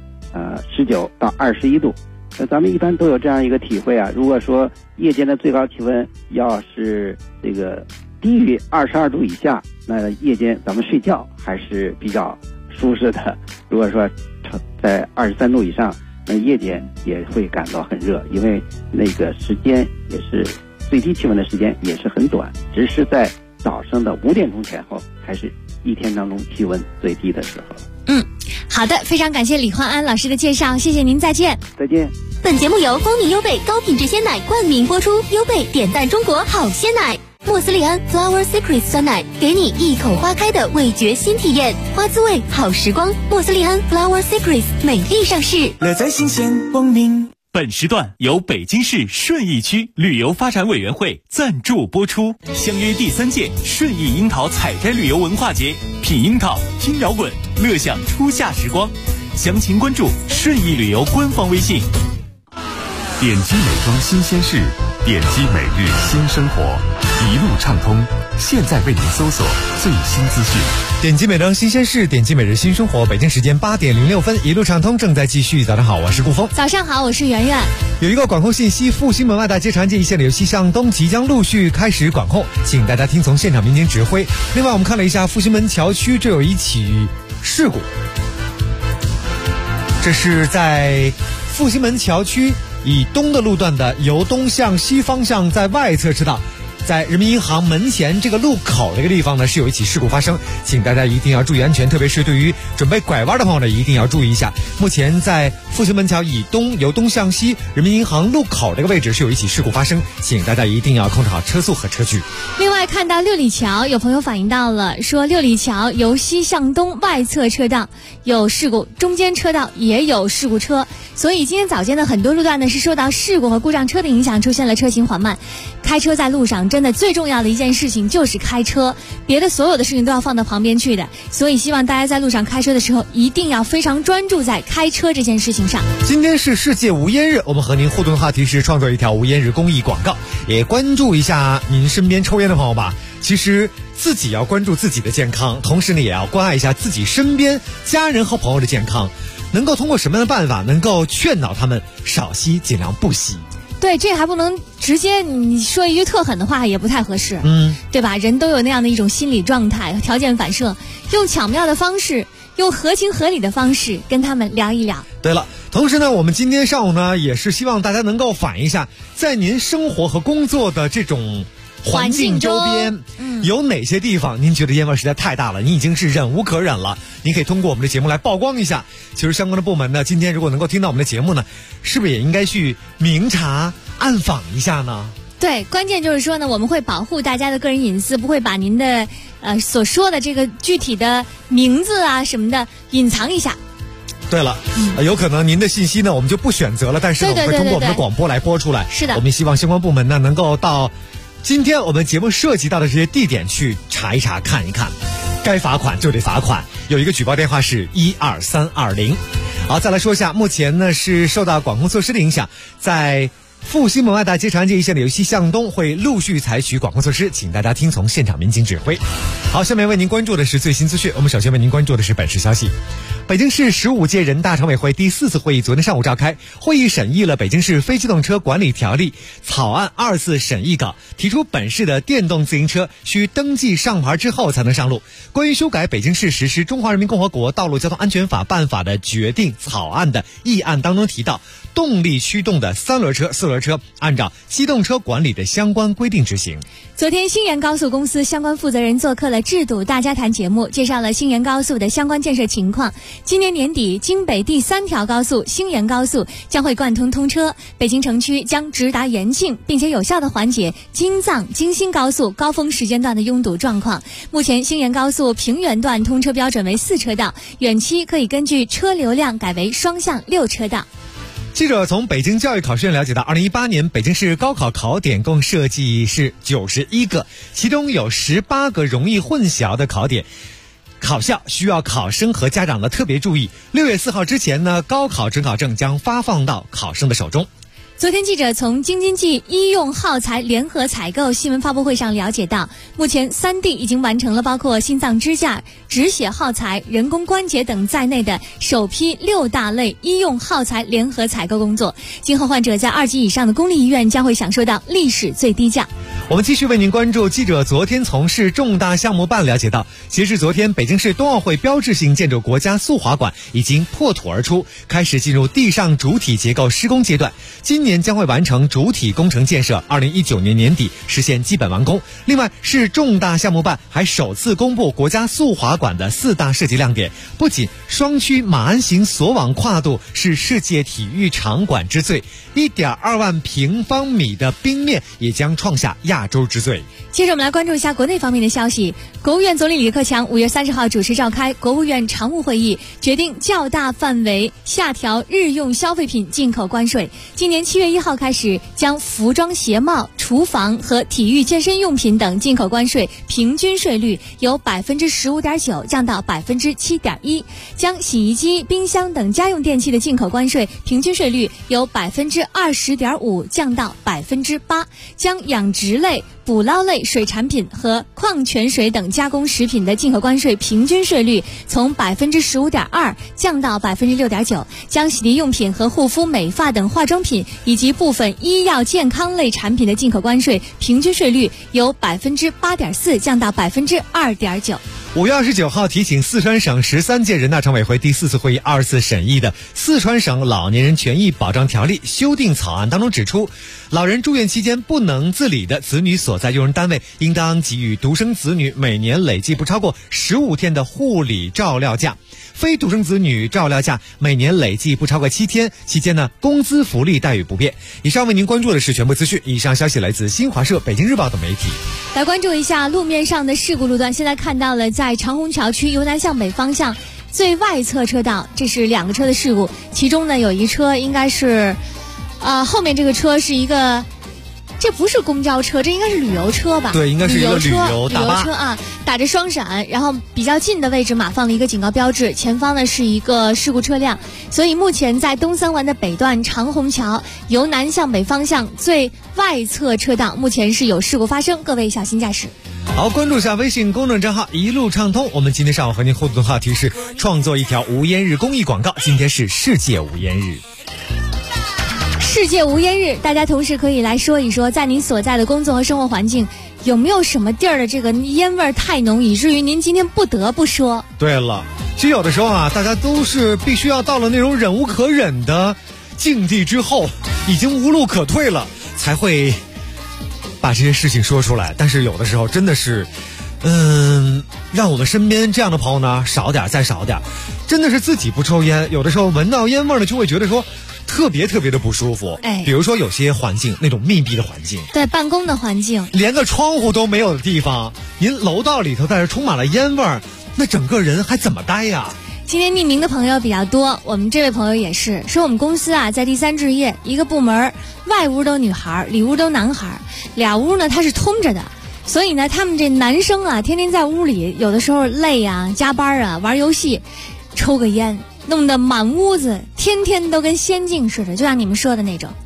19到21度。咱们一般都有这样一个体会啊，如果说夜间的最高气温要是这个低于22度以下，那夜间咱们睡觉还是比较舒适的。如果说在23度以上，那夜间也会感到很热，因为那个时间也是最低气温的时间也是很短，只是在早上的5点钟前后才是一天当中气温最低的时候。 好的，非常感谢李焕安老师的介绍，谢谢您，再见。 再见。 本节目由蜂蜜优贝高品质鲜奶冠名播出，优贝点赞中国好鲜奶。莫斯利安 Flower Secrets 酸奶，给你一口花开的味觉新体验，花滋味好时光。莫斯利安 Flower Secrets 美丽上市， 乐在新鲜光明。 本时段由北京市顺义区旅游发展委员会赞助播出，相约第3届顺义樱桃采摘旅游文化节，品樱桃，听摇滚，乐享初夏时光。详情关注顺义旅游官方微信。 点击美妆新鲜事，点击每日新生活，一路畅通，现在为您搜索最新资讯。 点击美妆新鲜事，点击每日新生活。北京时间8点06分，一路畅通正在继续。早上好，我是顾峰。 早上好，我是圆圆。 有一个管控信息，复兴门外大街长安街一线的西向东即将陆续开始管控，请大家听从现场民警指挥。另外，我们看了一下复兴门桥区，这有一起事故，这是在复兴门桥区以东的路段的由东向西方向在外侧车道，在人民银行门前这个路口这个地方呢，是有一起事故发生，请大家一定要注意安全，特别是对于准备拐弯的朋友呢，一定要注意一下。目前在复兴门桥以东由东向西人民银行路口这个位置是有一起事故发生，请大家一定要控制好车速和车距。 另外看到六里桥，有朋友反映到了，说六里桥由西向东外侧车道有事故，中间车道也有事故车，所以今天早间的很多路段呢是受到事故和故障车的影响，出现了车行缓慢。开车在路上真的最重要的一件事情就是开车，别的所有的事情都要放到旁边去的，所以希望大家在路上开车的时候一定要非常专注在开车这件事情上。 今天是世界无烟日，我们和您互动的话题是创作一条无烟日公益广告，也关注一下您身边抽烟的朋友吧。其实自己要关注自己的健康，同时呢也要关爱一下自己身边家人和朋友的健康，能够通过什么样的办法能够劝导他们少吸尽量不吸。 对，这还不能直接你说一句特狠的话也不太合适，对吧？人都有那样的一种心理状态和条件反射，用巧妙的方式，用合情合理的方式跟他们聊一聊。 对了，同时呢，我们今天上午呢也是希望大家能够反映一下，在您生活和工作的这种环境周边，有哪些地方您觉得烟味实在太大了，你已经是忍无可忍了，您可以通过我们的节目来曝光一下。其实相关的部门呢，今天如果能够听到我们的节目呢，是不是也应该去明察暗访一下呢？ 对，关键就是说呢，我们会保护大家的个人隐私，不会把您的所说的这个具体的名字啊什么的隐藏一下。 对了，有可能您的信息呢我们就不选择了，但是呢我们会通过我们的广播来播出来。 是的， 我们希望相关部门呢能够到今天我们节目涉及到的这些地点去查一查看一看，该罚款就得罚款。有一个举报电话是12320。好，再来说一下，目前呢是受到管控措施的影响，在阜西门外大街长安街一线的游戏向东会陆续采取管控措施，请大家听从现场民警指挥。好，下面为您关注的是最新资讯。我们首先为您关注的是本市消息。北京市15届人大常委会第4次会议昨天上午召开，会议审议了北京市非机动车管理条例草案2次审议稿，提出本市的电动自行车需登记上牌之后才能上路。关于修改北京市实施《中华人民共和国道路交通安全法》办法的决定草案的议案当中提到，动力驱动的3轮车、4轮车按照机动车管理的相关规定执行。 昨天星源高速公司相关负责人做客了制度大家谈节目，介绍了星源高速的相关建设情况。今年年底，京北第3条高速星源高速将会贯通通车，北京城区将直达延庆，并且有效地缓解京藏京新高速高峰时间段的拥堵状况。目前星源高速平原段通车标准为4车道，远期可以根据车流量改为双向6车道。 记者从北京教育考试院了解到，2018年北京市高考考点共设计是91个，其中有18个容易混淆的考点。考校需要考生和家长的特别注意。6月4号之前呢，高考准考证将发放到考生的手中。 昨天记者从京津冀医用耗材联合采购新闻发布会上了解到，目前3地已经完成了包括心脏支架、止血耗材、人工关节等在内的首批6大类医用耗材联合采购工作。今后患者在2级以上的公立医院将会享受到历史最低价。 我们继续为您关注，记者昨天从市重大项目办了解到，截至昨天，北京市冬奥会标志性建筑国家速滑馆已经破土而出，开始进入地上主体结构施工阶段。今年将会完成主体工程建设，2019年年底实现基本完工。另外，市重大项目办还首次公布国家速滑馆的4大设计亮点，不仅双曲马鞍形索网跨度是世界体育场馆之最，1.2万平方米的冰面也将创下亚洲之最。 接着我们来关注一下国内方面的消息。国务院总理李克强5月30号主持召开国务院常务会议，决定较大范围下调日用消费品进口关税。今年7月1号开始，将服装鞋帽、厨房和体育健身用品等进口关税平均税率由 15.9% 降到 7.1%， 将洗衣机、冰箱等家用电器的进口关税平均税率由 20.5% 降到 8%， 将养殖类、捕捞类水产品和矿泉水等加工食品的进口关税平均税率从 15.2% 降到 6.9%， 将洗涤用品和护肤美发等化妆品以及部分医药健康类产品的进口关税平均税率由 8.4% 降到 2.9%。 5月29号提请四川省13届人大常委会第4次会议2次审议的《四川省老年人权益保障条例》修订草案当中指出，老人住院期间不能自理的子女所在用人单位应当给予独生子女每年累计不超过15天的护理照料假，非独生子女照料假每年累计不超过7天，期间呢工资福利待遇不变。以上为您关注的是全部资讯，以上消息来自新华社、北京日报等媒体。 来关注一下路面上的事故路段，现在看到了在长虹桥区由南向北方向最外侧车道，这是2个车的事故，其中呢有一车应该是后面这个车是一个，这不是公交车，这应该是旅游车吧？ 对，应该是一个旅游大巴。 旅游车啊，打着双闪，然后比较近的位置码放了一个警告标志，前方呢是一个事故车辆，所以目前在东三环的北段长虹桥由南向北方向最外侧车道目前是有事故发生，各位小心驾驶。 好，关注一下微信公众账号一路畅通。我们今天上午和您互动的话题是创作一条无烟日公益广告，今天是世界无烟日。 世界无烟日，大家同时可以来说一说，在您所在的工作和生活环境有没有什么地儿的这个烟味太浓，以至于您今天不得不说。 对了，其实有的时候啊，大家都是必须要到了那种忍无可忍的境地之后，已经无路可退了，才会把这些事情说出来。但是有的时候真的是让我们身边这样的朋友呢少点再少点，真的是自己不抽烟，有的时候闻到烟味呢就会觉得说特别的不舒服。比如说有些环境，那种密闭的环境， 对，办公的环境， 连个窗户都没有的地方，您楼道里头在这充满了烟味儿，那整个人还怎么待呀？ 今天匿名的朋友比较多，我们这位朋友也是说，我们公司啊在第3置业，一个部门外屋都女孩，里屋都男孩，2屋呢它是通着的，所以呢他们这男生啊天天在屋里，有的时候累啊加班啊玩游戏，抽个烟，弄得满屋子天天都跟仙境似的，就像你们说的那种。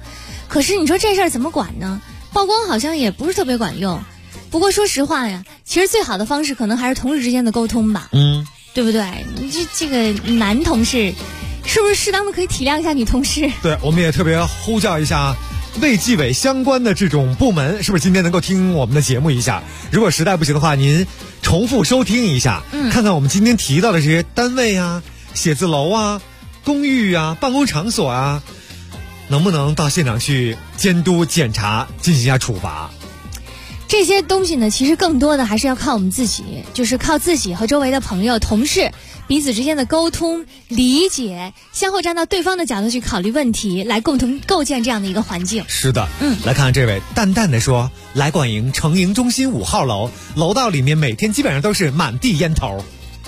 可是你说这事儿怎么管呢？曝光好像也不是特别管用。不过说实话呀，其实最好的方式可能还是同事之间的沟通吧。对不对？你这个男同事，是不是适当的可以体谅一下女同事？ 对，我们也特别呼叫一下卫计委相关的这种部门，是不是今天能够听我们的节目一下？如果实在不行的话，您重复收听一下，看看我们今天提到的这些单位啊、写字楼啊、公寓啊、办公场所啊，能不能到现场去监督检查，进行一下处罚？ 这些东西呢，其实更多的还是要靠我们自己，就是靠自己和周围的朋友、同事彼此之间的沟通、理解，相互站到对方的角度去考虑问题，来共同构建这样的一个环境。 是的，来看看这位淡淡的说，来广营成营中心5号楼，楼道里面每天基本上都是满地烟头。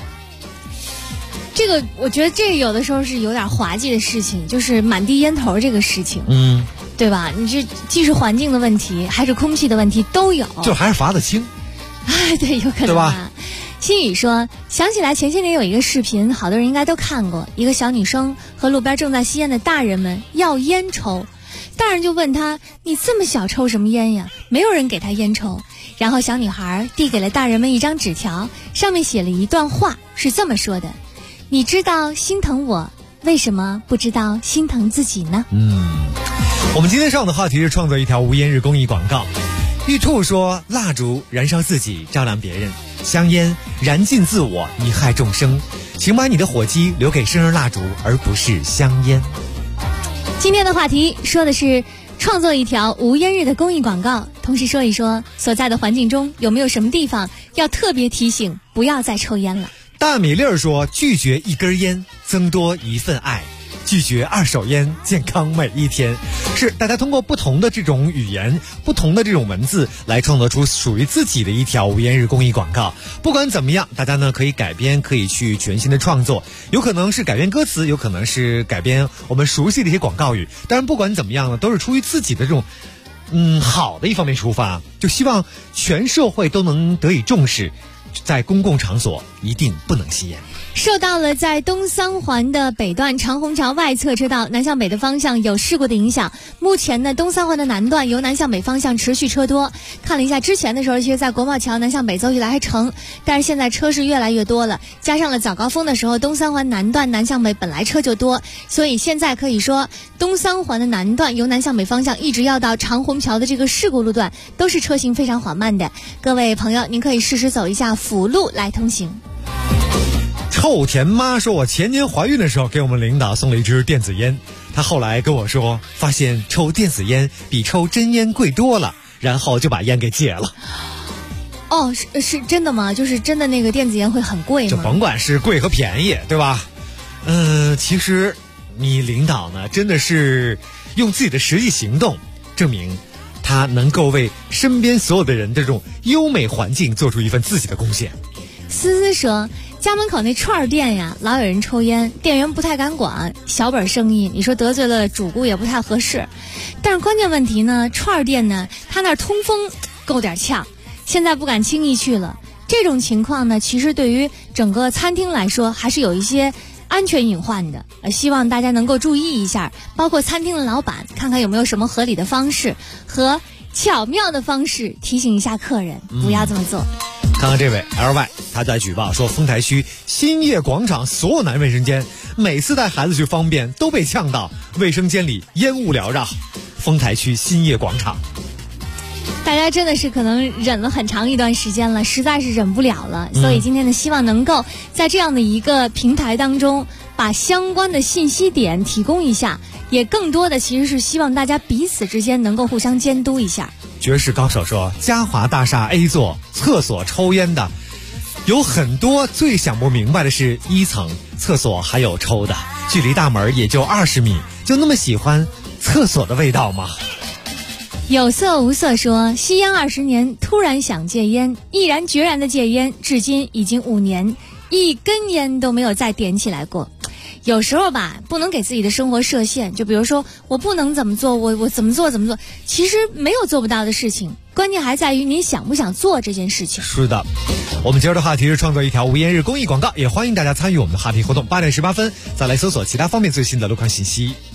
这个我觉得这有的时候是有点滑稽的事情，就是满地烟头这个事情。对吧？你这既是环境的问题，还是空气的问题都有， 就还是罚得轻。 对，有可能吧。心雨说，想起来前些年有一个视频，好多人应该都看过，一个小女生和路边正在吸烟的大人们要烟抽，大人就问她，你这么小抽什么烟呀？没有人给她烟抽。然后小女孩递给了大人们一张纸条，上面写了一段话，是这么说的：你知道心疼我，为什么不知道心疼自己呢？ 我们今天上的话题是创作一条无烟日公益广告。玉兔说，蜡烛燃烧自己，照亮别人；香烟燃尽自我，贻害众生。请把你的火机留给生日蜡烛，而不是香烟。 今天的话题说的是创作一条无烟日的公益广告，同时说一说所在的环境中有没有什么地方要特别提醒不要再抽烟了。 大米粒儿说，拒绝一根烟，增多一份爱。拒绝二手烟，健康每一天。是大家通过不同的这种语言、不同的这种文字来创作出属于自己的一条无烟日公益广告。不管怎么样，大家呢可以改编，可以去全新的创作，有可能是改编歌词，有可能是改编我们熟悉的一些广告语。当然不管怎么样呢，都是出于自己的这种好的一方面出发，就希望全社会都能得以重视，在公共场所一定不能吸烟。 受到了在东三环的北段长虹桥外侧车道南向北的方向有事故的影响，目前呢东三环的南段由南向北方向持续车多。看了一下之前的时候，其实在国贸桥南向北走起来还成，但是现在车是越来越多了，加上了早高峰的时候东三环南段南向北本来车就多，所以现在可以说东三环的南段由南向北方向一直要到长虹桥的这个事故路段都是车行非常缓慢的。各位朋友，您可以试试走一下辅路来通行。 臭田妈说，我前年怀孕的时候给我们领导送了一支电子烟，她后来跟我说，发现抽电子烟比抽真烟贵多了，然后就把烟给戒了。 哦，是真的吗？就是真的那个电子烟会很贵吗？ 就甭管是贵和便宜，对吧？其实你领导呢，真的是用自己的实际行动证明他能够为身边所有的人的这种优美环境做出一份自己的贡献。 思思说，家门口那串店呀，老有人抽烟，店员不太敢管，小本生意，你说得罪了主顾也不太合适。但是关键问题呢，串店呢，他那通风够点呛，现在不敢轻易去了。这种情况呢，其实对于整个餐厅来说，还是有一些安全隐患的。希望大家能够注意一下，包括餐厅的老板，看看有没有什么合理的方式和巧妙的方式提醒一下客人，不要这么做。 看看这位 LY， 他在举报说，丰台区兴业广场所有男卫生间，每次带孩子去方便都被呛到，卫生间里烟雾缭绕。丰台区兴业广场， 大家真的是可能忍了很长一段时间了，实在是忍不了了，所以今天呢，希望能够在这样的一个平台当中，把相关的信息点提供一下，也更多的其实是希望大家彼此之间能够互相监督一下。 绝世高手说，嘉华大厦 A 座厕所抽烟的有很多，最想不明白的是1层厕所还有抽的，距离大门也就20米，就那么喜欢厕所的味道吗？ 有色无色说，吸烟20年，突然想戒烟，毅然决然的戒烟，至今已经5年，一根烟都没有再点起来过。有时候吧，不能给自己的生活设限，就比如说我不能怎么做，我怎么做，其实没有做不到的事情，关键还在于你想不想做这件事情。 是的，我们今儿的话题是创作一条无烟日公益广告，也欢迎大家参与我们的话题活动。8点18分，再来搜索其他方面最新的路况信息。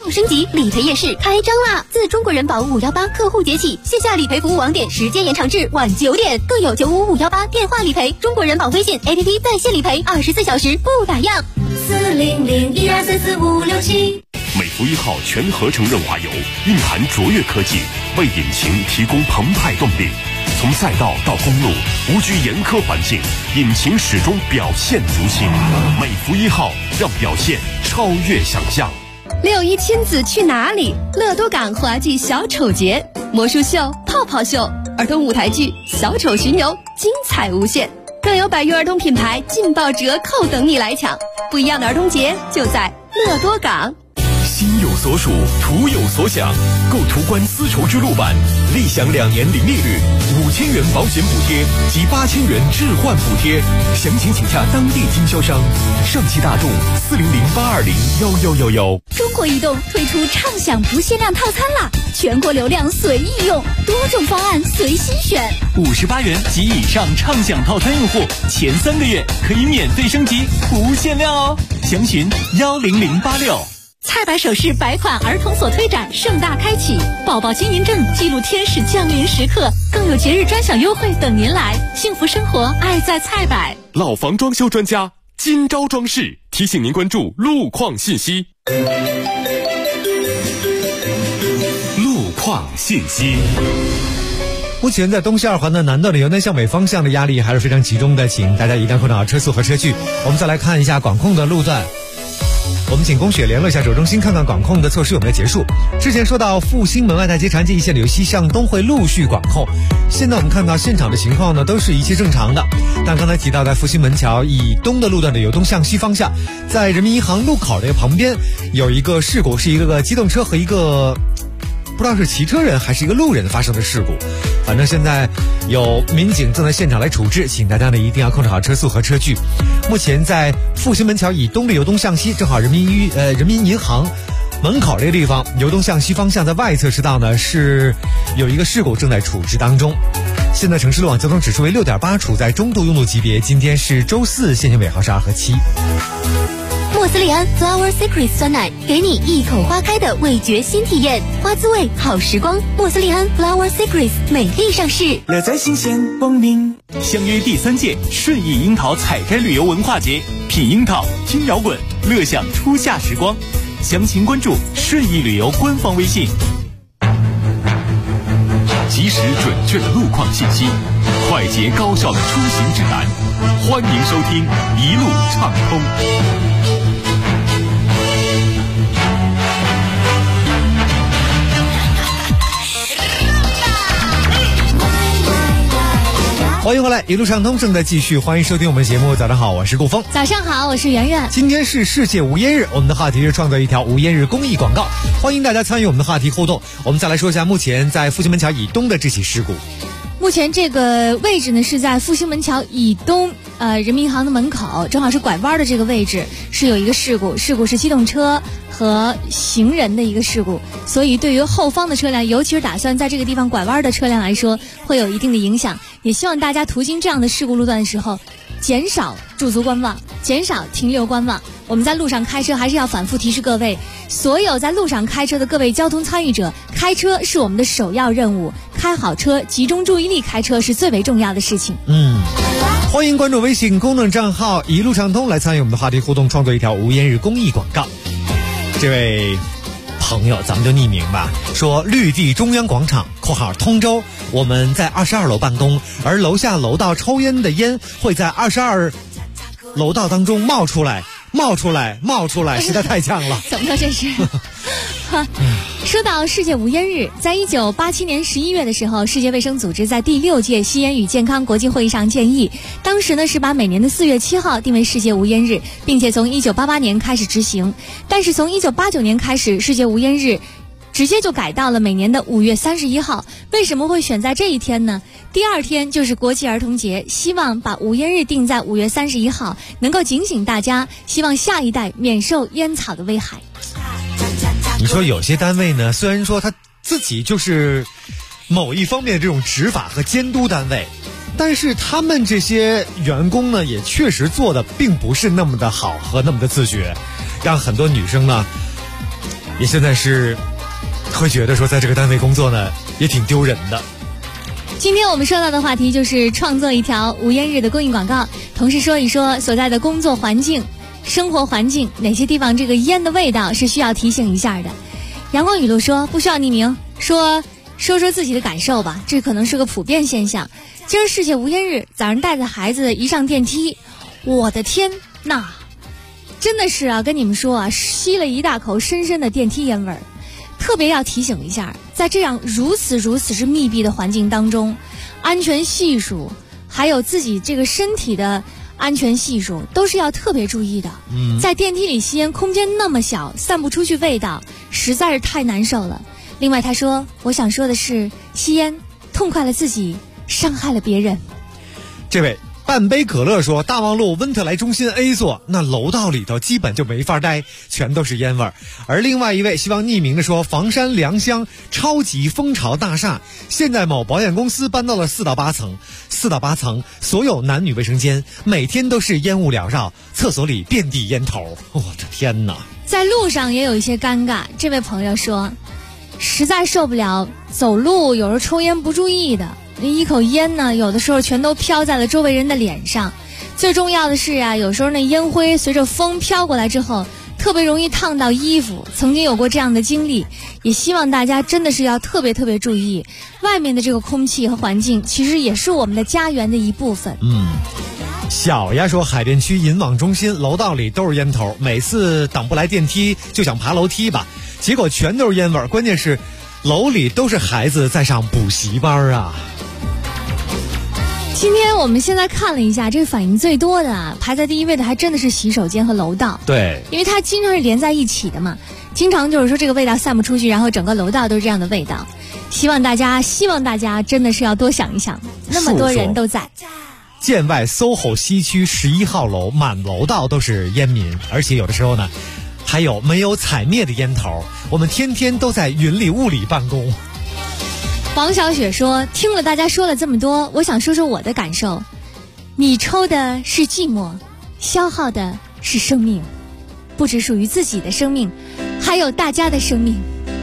升级，理赔夜市开张啦！自中国人保518客户节起，线下理赔服务网点时间延长至晚9点，更有95518电话理赔，中国人保微信 APP 在线理赔，24小时不打烊。40012344567。 美孚1号全合成润滑油蕴含卓越科技，为引擎提供澎湃动力。从赛道到公路，无拘严苛环境，引擎始终表现如新。美孚1号让表现超越想象。 6·1亲子去哪里？乐多港华季小丑节，魔术秀、泡泡秀，儿童舞台剧、小丑巡游，精彩无限。更有百余儿童品牌劲爆折扣等你来抢。不一样的儿童节就在乐多港。 心有所属，图有所想。购途观丝绸之路版，立享2年零利率，5000元保险补贴及8000元置换补贴，详情请洽当地经销商。上汽大众40082011111。 中国移动推出畅享不限量套餐啦，全国流量随意用，多种方案随心选。 58元及以上畅享套餐用户，前3个月可以免费升级，不限量哦。详询10086。 菜百首饰百款儿童所推展盛大开启，宝宝金银证记录天使降临时刻，更有节日专享优惠等您来，幸福生活爱在菜百。 老房装修专家今朝装饰提醒您关注路况信息。 路况信息。 目前在东西2环的南道的由南向北方向的压力还是非常集中的，请大家一定控制好车速和车距。我们再来看一下管控的路段。我们请龚雪联络一下指挥中心，看看管控的措施有没有结束。之前说到复兴门外大街长安街一线的由西向东会陆续管控，现在我们看到现场的情况呢，都是一切正常的。但刚才提到在复兴门桥以东的路段的由东向西方向，在人民银行路口的旁边有一个事故，是一个机动车和一个不知道是骑车人还是一个路人发生的事故。反正现在有民警正在现场来处置，请大家呢一定要控制好车速和车距。目前在复兴门桥以东的由东向西，正好人民银行门口这个地方由东向西方向，在外侧车道呢是有一个事故正在处置当中。现在城市路网交通指数为6.8，处在中度拥堵级别。今天是周4，限行尾号是2和7。 莫斯利安 Flower Secret 酸奶，给你一口花开的味觉新体验，花滋味好时光。莫斯利安 Flower Secret 美丽上市， 乐在新鲜光明。 相约第3届顺义樱桃采摘旅游文化节，品樱桃，听摇滚，乐享初夏时光。详情关注顺义旅游官方微信。 及时准确的路况信息，快捷高效的出行指南。欢迎收听一路畅通。 欢迎回来，一路畅通正在继续，欢迎收听我们的节目。早上好，我是顾峰。 早上好，我是圆圆。 今天是世界无烟日，我们的话题是创造一条无烟日公益广告，欢迎大家参与我们的话题互动。我们再来说一下目前在复兴门桥以东的这起事故。 目前这个位置呢是在复兴门桥以东，人民银行的门口，正好是拐弯的这个位置，是有一个事故是机动车和行人的一个事故，所以对于后方的车辆，尤其是打算在这个地方拐弯的车辆来说，会有一定的影响。也希望大家途经这样的事故路段的时候，减少驻足观望，减少停留观望。我们在路上开车还是要反复提示各位，所有在路上开车的各位交通参与者，开车是我们的首要任务，开好车，集中注意力开车是最为重要的事情。 欢迎关注微信公众账号一路畅通来参与我们的话题互动，创作一条无烟日公益广告。这位朋友咱们就匿名吧，说绿地中央广场（括号通州），我们在22楼办公，而楼下楼道抽烟的烟会在22楼道当中冒出来，实在太呛了。 怎么了这是？说到世界无烟日，在1987年11月的时候，世界卫生组织在第6届吸烟与健康国际会议上建议，当时呢是把每年的4月7号定为世界无烟日，并且从1988年开始执行。但是从1989年开始，世界无烟日直接就改到了每年的5月31号。为什么会选在这一天呢？第2天就是国际儿童节，希望把无烟日定在5月31号，能够警醒大家，希望下一代免受烟草的危害。 你说有些单位呢，虽然说他自己就是某一方面的这种执法和监督单位，但是他们这些员工呢，也确实做的并不是那么的好和那么的自觉，让很多女生呢也现在是会觉得说在这个单位工作呢也挺丢人的。 今天我们说到的话题就是创作一条无烟日的公益广告，同时说一说所在的工作环境、生活环境哪些地方这个烟的味道是需要提醒一下的。阳光雨露说不需要匿名，说自己的感受吧，这可能是个普遍现象。今儿世界无烟日，早上带着孩子一上电梯，我的天，那真的是啊，跟你们说啊，吸了一大口深深的电梯烟味儿。特别要提醒一下，在这样如此之密闭的环境当中，安全系数还有自己这个身体的安全系数都是要特别注意的。在电梯里吸烟，空间那么小，散不出去味道，实在是太难受了。另外他说，我想说的是，吸烟痛快了自己，伤害了别人。 这位半杯可乐说，大望路温特莱中心 A 座那楼道里头基本就没法待，全都是烟味儿。而另外一位希望匿名的说，房山良乡超级蜂巢大厦，现在某保险公司搬到了4到8层，4到8层所有男女卫生间每天都是烟雾缭绕，厕所里遍地烟头，我的天哪！ 在路上也有一些尴尬，这位朋友说，实在受不了走路有时候抽烟不注意的，一口烟呢，有的时候全都飘在了周围人的脸上。最重要的是啊，有时候那烟灰随着风飘过来之后，特别容易烫到衣服。曾经有过这样的经历，也希望大家真的是要特别注意，外面的这个空气和环境其实也是我们的家园的一部分。 小丫说，海淀区银网中心楼道里都是烟头，每次等不来电梯就想爬楼梯吧，结果全都是烟味，关键是楼里都是孩子在上补习班啊。 今天我们现在看了一下，这个反应最多的啊，排在第一位的还真的是洗手间和楼道。 对， 因为它经常是连在一起的嘛，经常就是说这个味道散不出去，然后整个楼道都是这样的味道。希望大家真的是要多想一想，那么多人都在。 建外 SOHO 西区11号楼满楼道都是烟民，而且有的时候呢还有没有踩灭的烟头，我们天天都在云里雾里办公。 王小雪说，听了大家说了这么多，我想说说我的感受。你抽的是寂寞，消耗的是生命，不只属于自己的生命，还有大家的生命。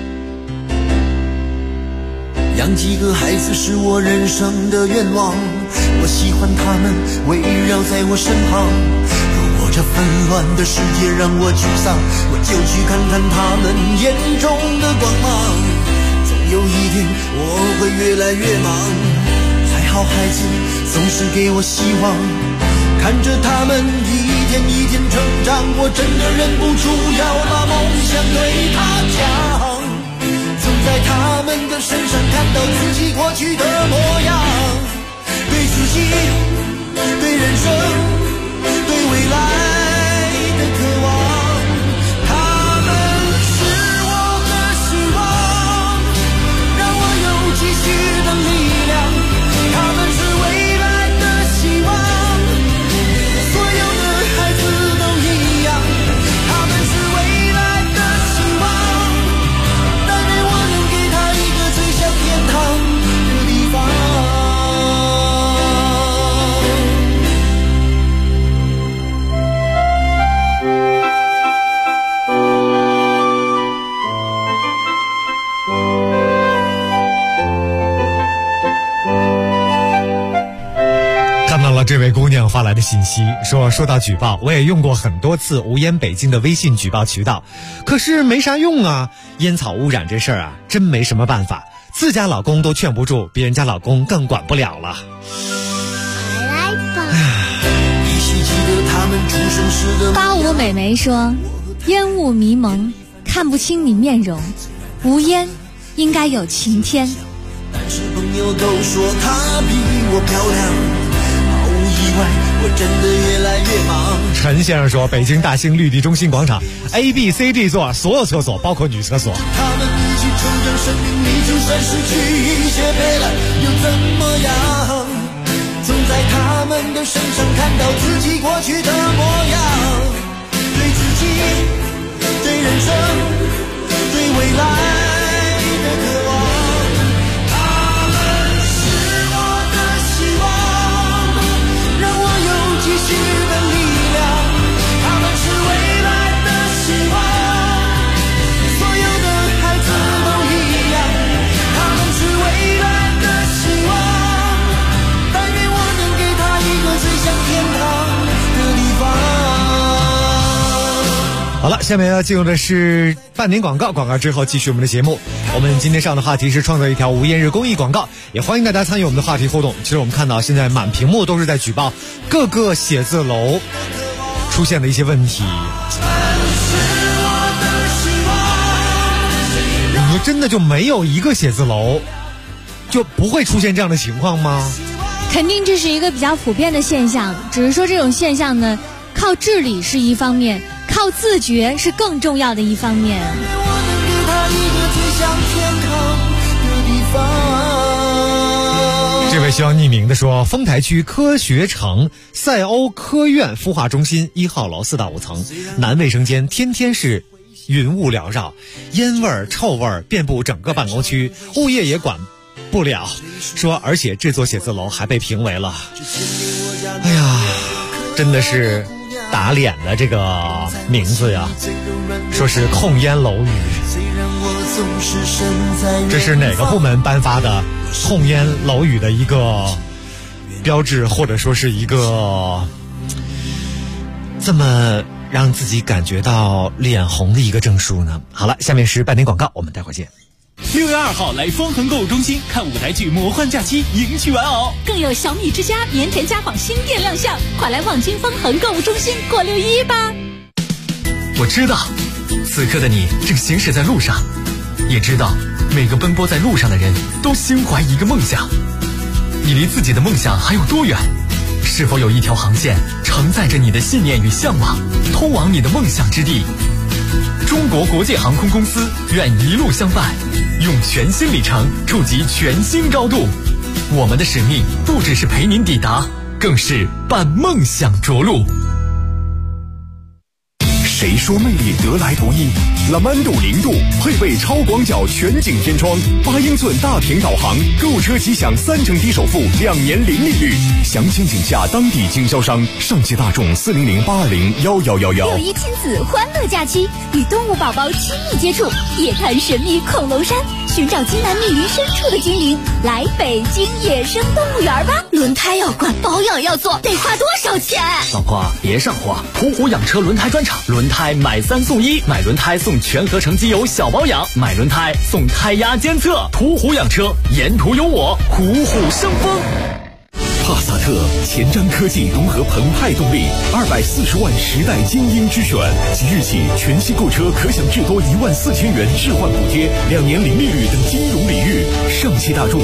养几个孩子是我人生的愿望，我喜欢他们围绕在我身旁。如果这纷乱的世界让我沮丧，我就去看看他们眼中的光芒。有一天我会越来越忙，还好孩子总是给我希望，看着他们一天一天成长，我真的忍不住要把梦想对他讲。总在他们的身上看到自己过去的模样，对自己，对人生，对未来的渴望。继续的力量，他们是未来的希望。所有的孩子都一样，他们是未来的希望。但愿我能给他一个最像天堂的地方。 这位姑娘发来的信息说到举报，我也用过很多次无烟北京的微信举报渠道，可是没啥用啊。烟草污染这事儿啊，真没什么办法，自家老公都劝不住，别人家老公更管不了了。 85美眉说，烟雾迷蒙，看不清你面容，无烟应该有晴天。 但是朋友都说她比我漂亮，我真的越来越忙。 陈先生说，北京大兴绿地中心广场 A、B、C、D 座所有厕所，包括女厕所。 他们一起成长，生命里就算失去一些陪伴，又怎么样？总在他们的身上看到自己过去的模样，对自己，对人生，对未来。继续的力量，他们是未来的希望。所有下面要进入的是半年广告，广告之后继续我们的节目。我们今天上的话题是创造一条无烟日公益广告，也欢迎大家参与我们的话题互动。其实我们看到现在满屏幕都是在举报各个写字楼出现的一些问题。你说真的就没有一个写字楼就不会出现这样的情况吗？ 肯定这是一个比较普遍的现象，只是说这种现象呢，靠治理是一方面，靠自觉是更重要的一方面。 这位希望匿名的说，丰台区科学城赛欧科院孵化中心1号楼4到5层男卫生间天天是云雾缭绕，烟味臭味遍布整个办公区，物业也管不了。说而且这座写字楼还被评为了，哎呀，真的是打脸的这个名字呀，说是控烟楼宇。这是哪个部门颁发的控烟楼宇的一个标志，或者说是一个这么让自己感觉到脸红的一个证书呢？好了，下面是半点广告，我们待会儿见。 6月2号来方恒购物中心看舞台剧《魔幻假期》，迎娶玩偶， 更有小米之家盐田家纺新店亮相，快来望京方恒购物中心过6·1吧！ 我知道，此刻的你正行驶在路上，也知道每个奔波在路上的人都心怀一个梦想。你离自己的梦想还有多远？是否有一条航线承载着你的信念与向往，通往你的梦想之地？中国国际航空公司愿一路相伴，用全新里程触及全新高度。我们的使命不只是陪您抵达，更是伴梦想着陆。 谁说魅力得来独一？拉曼度0度配备超广角全景天窗，8英寸大屏导航，购车即享3%低首付，2年零利率。详情请下当地经销商。上汽大众400-820-1111。 6·1亲子欢乐假期，与动物宝宝亲密接触，夜探神秘恐龙山，寻找金南密云深处的精灵。来北京野生动物园吧！轮胎要换，保养要做，得花多少钱？ 老婆别上火，途虎养车轮胎专场，轮胎买3送1，买轮胎送全合成机油小保养，买轮胎送胎压监测。途虎养车，沿途有我，虎虎生风。 帕萨特前瞻科技融合澎湃动力，240万时代精英之选。即日起，全新购车可享至多14000元置换补贴，2年零利率等金融礼遇。上汽大众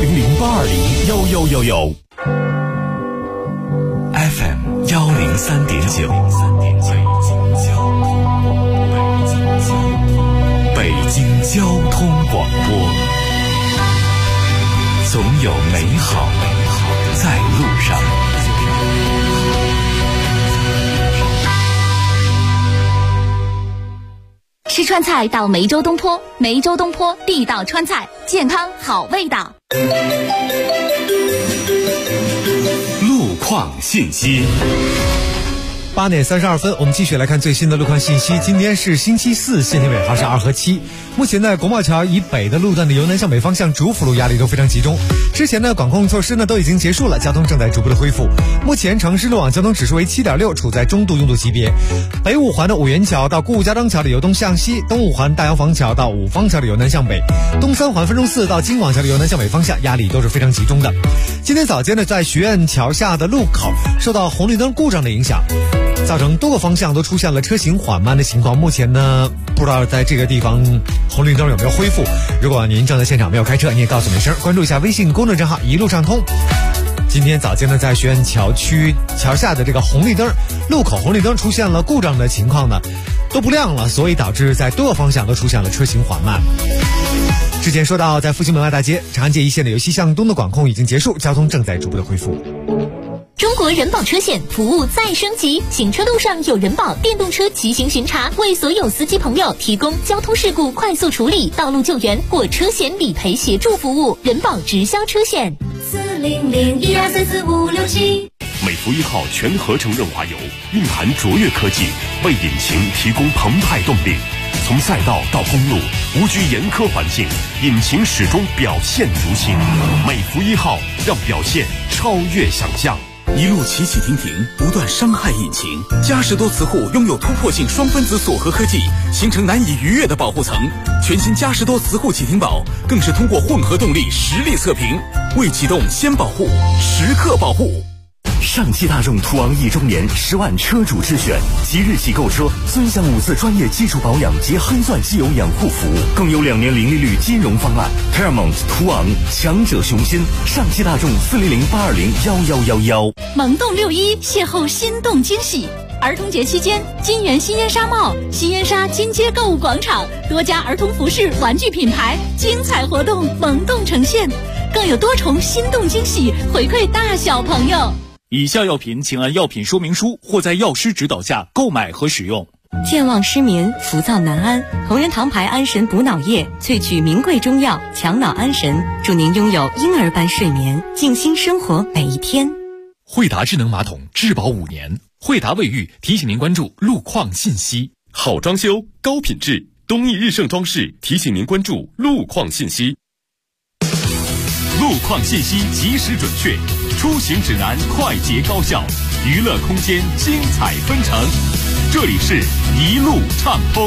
400-820-1111。FM 103.9，北京交通广播，总有美好在路上。 吃川菜到梅州东坡，梅州东坡地道川菜，健康好味道。 路况信息。 8点32分，我们继续来看最新的路况信息。今天是星期四，限行尾号是2和7。目前在国贸桥以北的路段的由南向北方向主辅路压力都非常集中。之前的管控措施呢都已经结束了，交通正在逐步的恢复。目前城市路网交通指数为7.6，处在中度拥堵级别。北五环的五元桥到顾家庄桥的由东向西，东五环大洋坊桥到五方桥的由南向北，东三环分钟寺到金广桥的由南向北方向压力都是非常集中的。今天早间呢，在学院桥下的路口受到红绿灯故障的影响，造成多个方向都出现了车行缓慢的情况。目前呢，不知道在这个地方红绿灯有没有恢复。如果您正在现场没有开车，你也告诉我们一声，关注一下微信公众账号一路上通。今天早间呢，在学院桥区桥下的这个红绿灯路口红绿灯出现了故障的情况呢，都不亮了，所以导致在多个方向都出现了车行缓慢。之前说到，在复兴门外大街、长安街一线的由西向东的管控已经结束，交通正在逐步的恢复。 中国人保车险服务再升级，行车路上有人保电动车骑行巡查，为所有司机朋友提供交通事故快速处理、道路救援或车险理赔协助服务。人保直销车险400-1234567。 美孚1号全合成润滑油蕴含卓越科技，为引擎提供澎湃动力。从赛道到公路，无惧严苛环境，引擎始终表现如新。美孚1号让表现超越想象。 一路起起停停，不断伤害引擎。嘉实多磁护拥有突破性双分子锁合科技，形成难以逾越的保护层。全新嘉实多磁护启停宝更是通过混合动力实力测评，未启动先保护，时刻保护。 上汽大众途昂1周年10万车主之选，即日起购车尊享5次专业基础保养及黑钻机油养护服务，更有2年零利率金融方案。Paramount 途昂，强者雄心。上汽大众400-820-1111。 萌动6·1，邂逅心动惊喜。儿童节期间，金源新烟纱帽、新烟纱金街购物广场多家儿童服饰、玩具品牌精彩活动萌动呈现，更有多重心动惊喜回馈大小朋友。 以下药品请按药品说明书或在药师指导下购买和使用。 健忘失眠、浮躁难安，同仁堂牌安神补脑液萃取名贵中药，强脑安神，祝您拥有婴儿般睡眠，静心生活每一天。 惠达智能马桶质保5年，惠达卫浴提醒您关注路况信息。 好装修，高品质，东义日盛装饰提醒您关注路况信息。 路况信息及时准确，出行指南快捷高效，娱乐空间精彩纷呈。这里是一路畅通。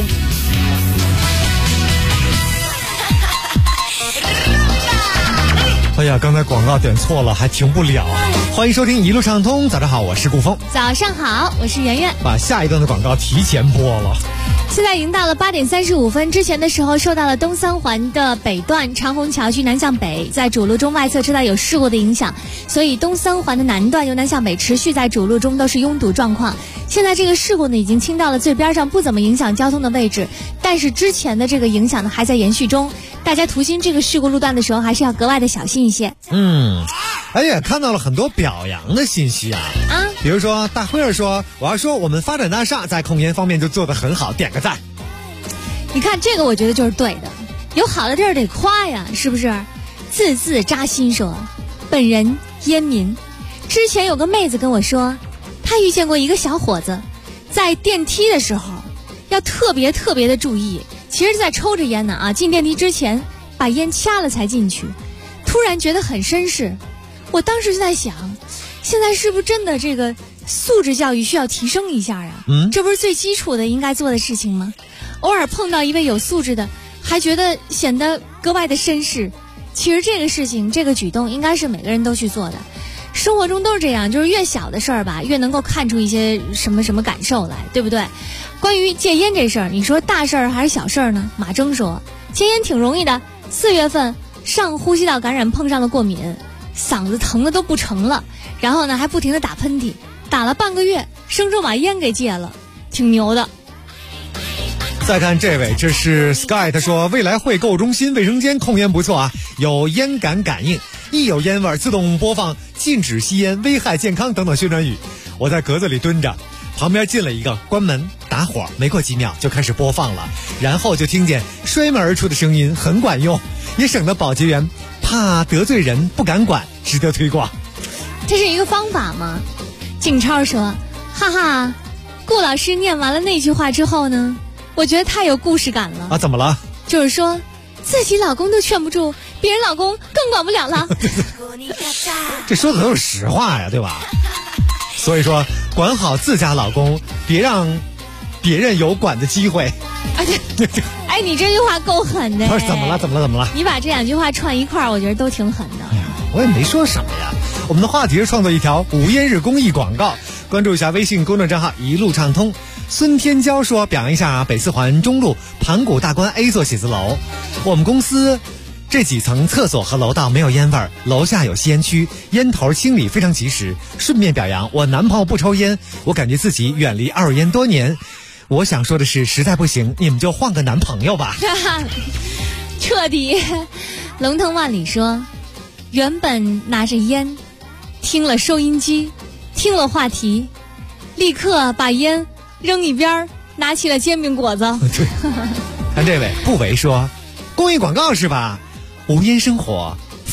哎呀，刚才广告点错了，还停不了。欢迎收听一路畅通，早上好，我是顾峰。 早上好，我是圆圆。 把下一段的广告提前播了。 现在已经到了8点35分，之前的时候受到了东三环的北段长虹桥区南向北在主路中外侧车道有事故的影响，所以东三环的南段由南向北持续在主路中都是拥堵状况。现在这个事故呢已经清到了最边上，不怎么影响交通的位置，但是之前的这个影响呢还在延续中，大家途经这个事故路段的时候还是要格外的小心一些。 而且看到了很多表扬的信息啊，比如说大辉儿说，我要说我们发展大厦在控烟方面就做得很好，点个赞。 你看这个我觉得就是对的，有好的地儿得夸呀，是不是？字字扎心说，本人烟民，之前有个妹子跟我说，她遇见过一个小伙子，在电梯的时候要特别的注意，其实在抽着烟呢啊，进电梯之前把烟掐了才进去，突然觉得很绅士。我当时就在想，现在是不是真的这个素质教育需要提升一下啊？这不是最基础的应该做的事情吗？偶尔碰到一位有素质的，还觉得显得格外的绅士。其实这个事情，这个举动应该是每个人都去做的。生活中都是这样，就是越小的事儿吧，越能够看出一些什么感受来，对不对？关于戒烟这事儿，你说大事儿还是小事儿呢？马征说，戒烟挺容易的。4月份上呼吸道感染碰上了过敏，嗓子疼的都不成了，然后呢还不停的打喷嚏，打了半个月，生生把烟给戒了，挺牛的。 再看这位，这是 Sky， 他说未来会购物中心卫生间控烟不错啊，有烟感感应，一有烟味自动播放禁止吸烟危害健康等等宣传语。我在格子里蹲着，旁边进了一个，关门打火，没过几秒就开始播放了，然后就听见摔门而出的声音，很管用，也省得保洁员怕得罪人不敢管，值得推广。 这是一个方法吗？景超说，哈哈，顾老师念完了那句话之后呢，我觉得太有故事感了啊！ 怎么了？ 就是说自己老公都劝不住，别人老公更管不了了。 这说的都是实话呀，对吧？所以说管好自家老公，别让别人有管的机会。 哎，你这句话够狠的。 不是，怎么了？ 你把这2句话串一块儿，我觉得都挺狠的。 我也没说什么呀。我们的话题是创作一条无烟日公益广告，关注一下微信公众账号一路畅通。孙天骄说，表扬一下北四环中路盘古大观 A 座写字楼，我们公司这几层厕所和楼道没有烟味儿，楼下有吸烟区，烟头清理非常及时。顺便表扬我男朋友不抽烟，我感觉自己远离二烟多年。我想说的是，实在不行你们就换个男朋友吧。 彻底。龙腾万里说，原本拿着烟，听了收音机，听了话题，立刻把烟扔一边，拿起了煎饼果子。 对，看这位不为说，公益广告是吧？无烟生活，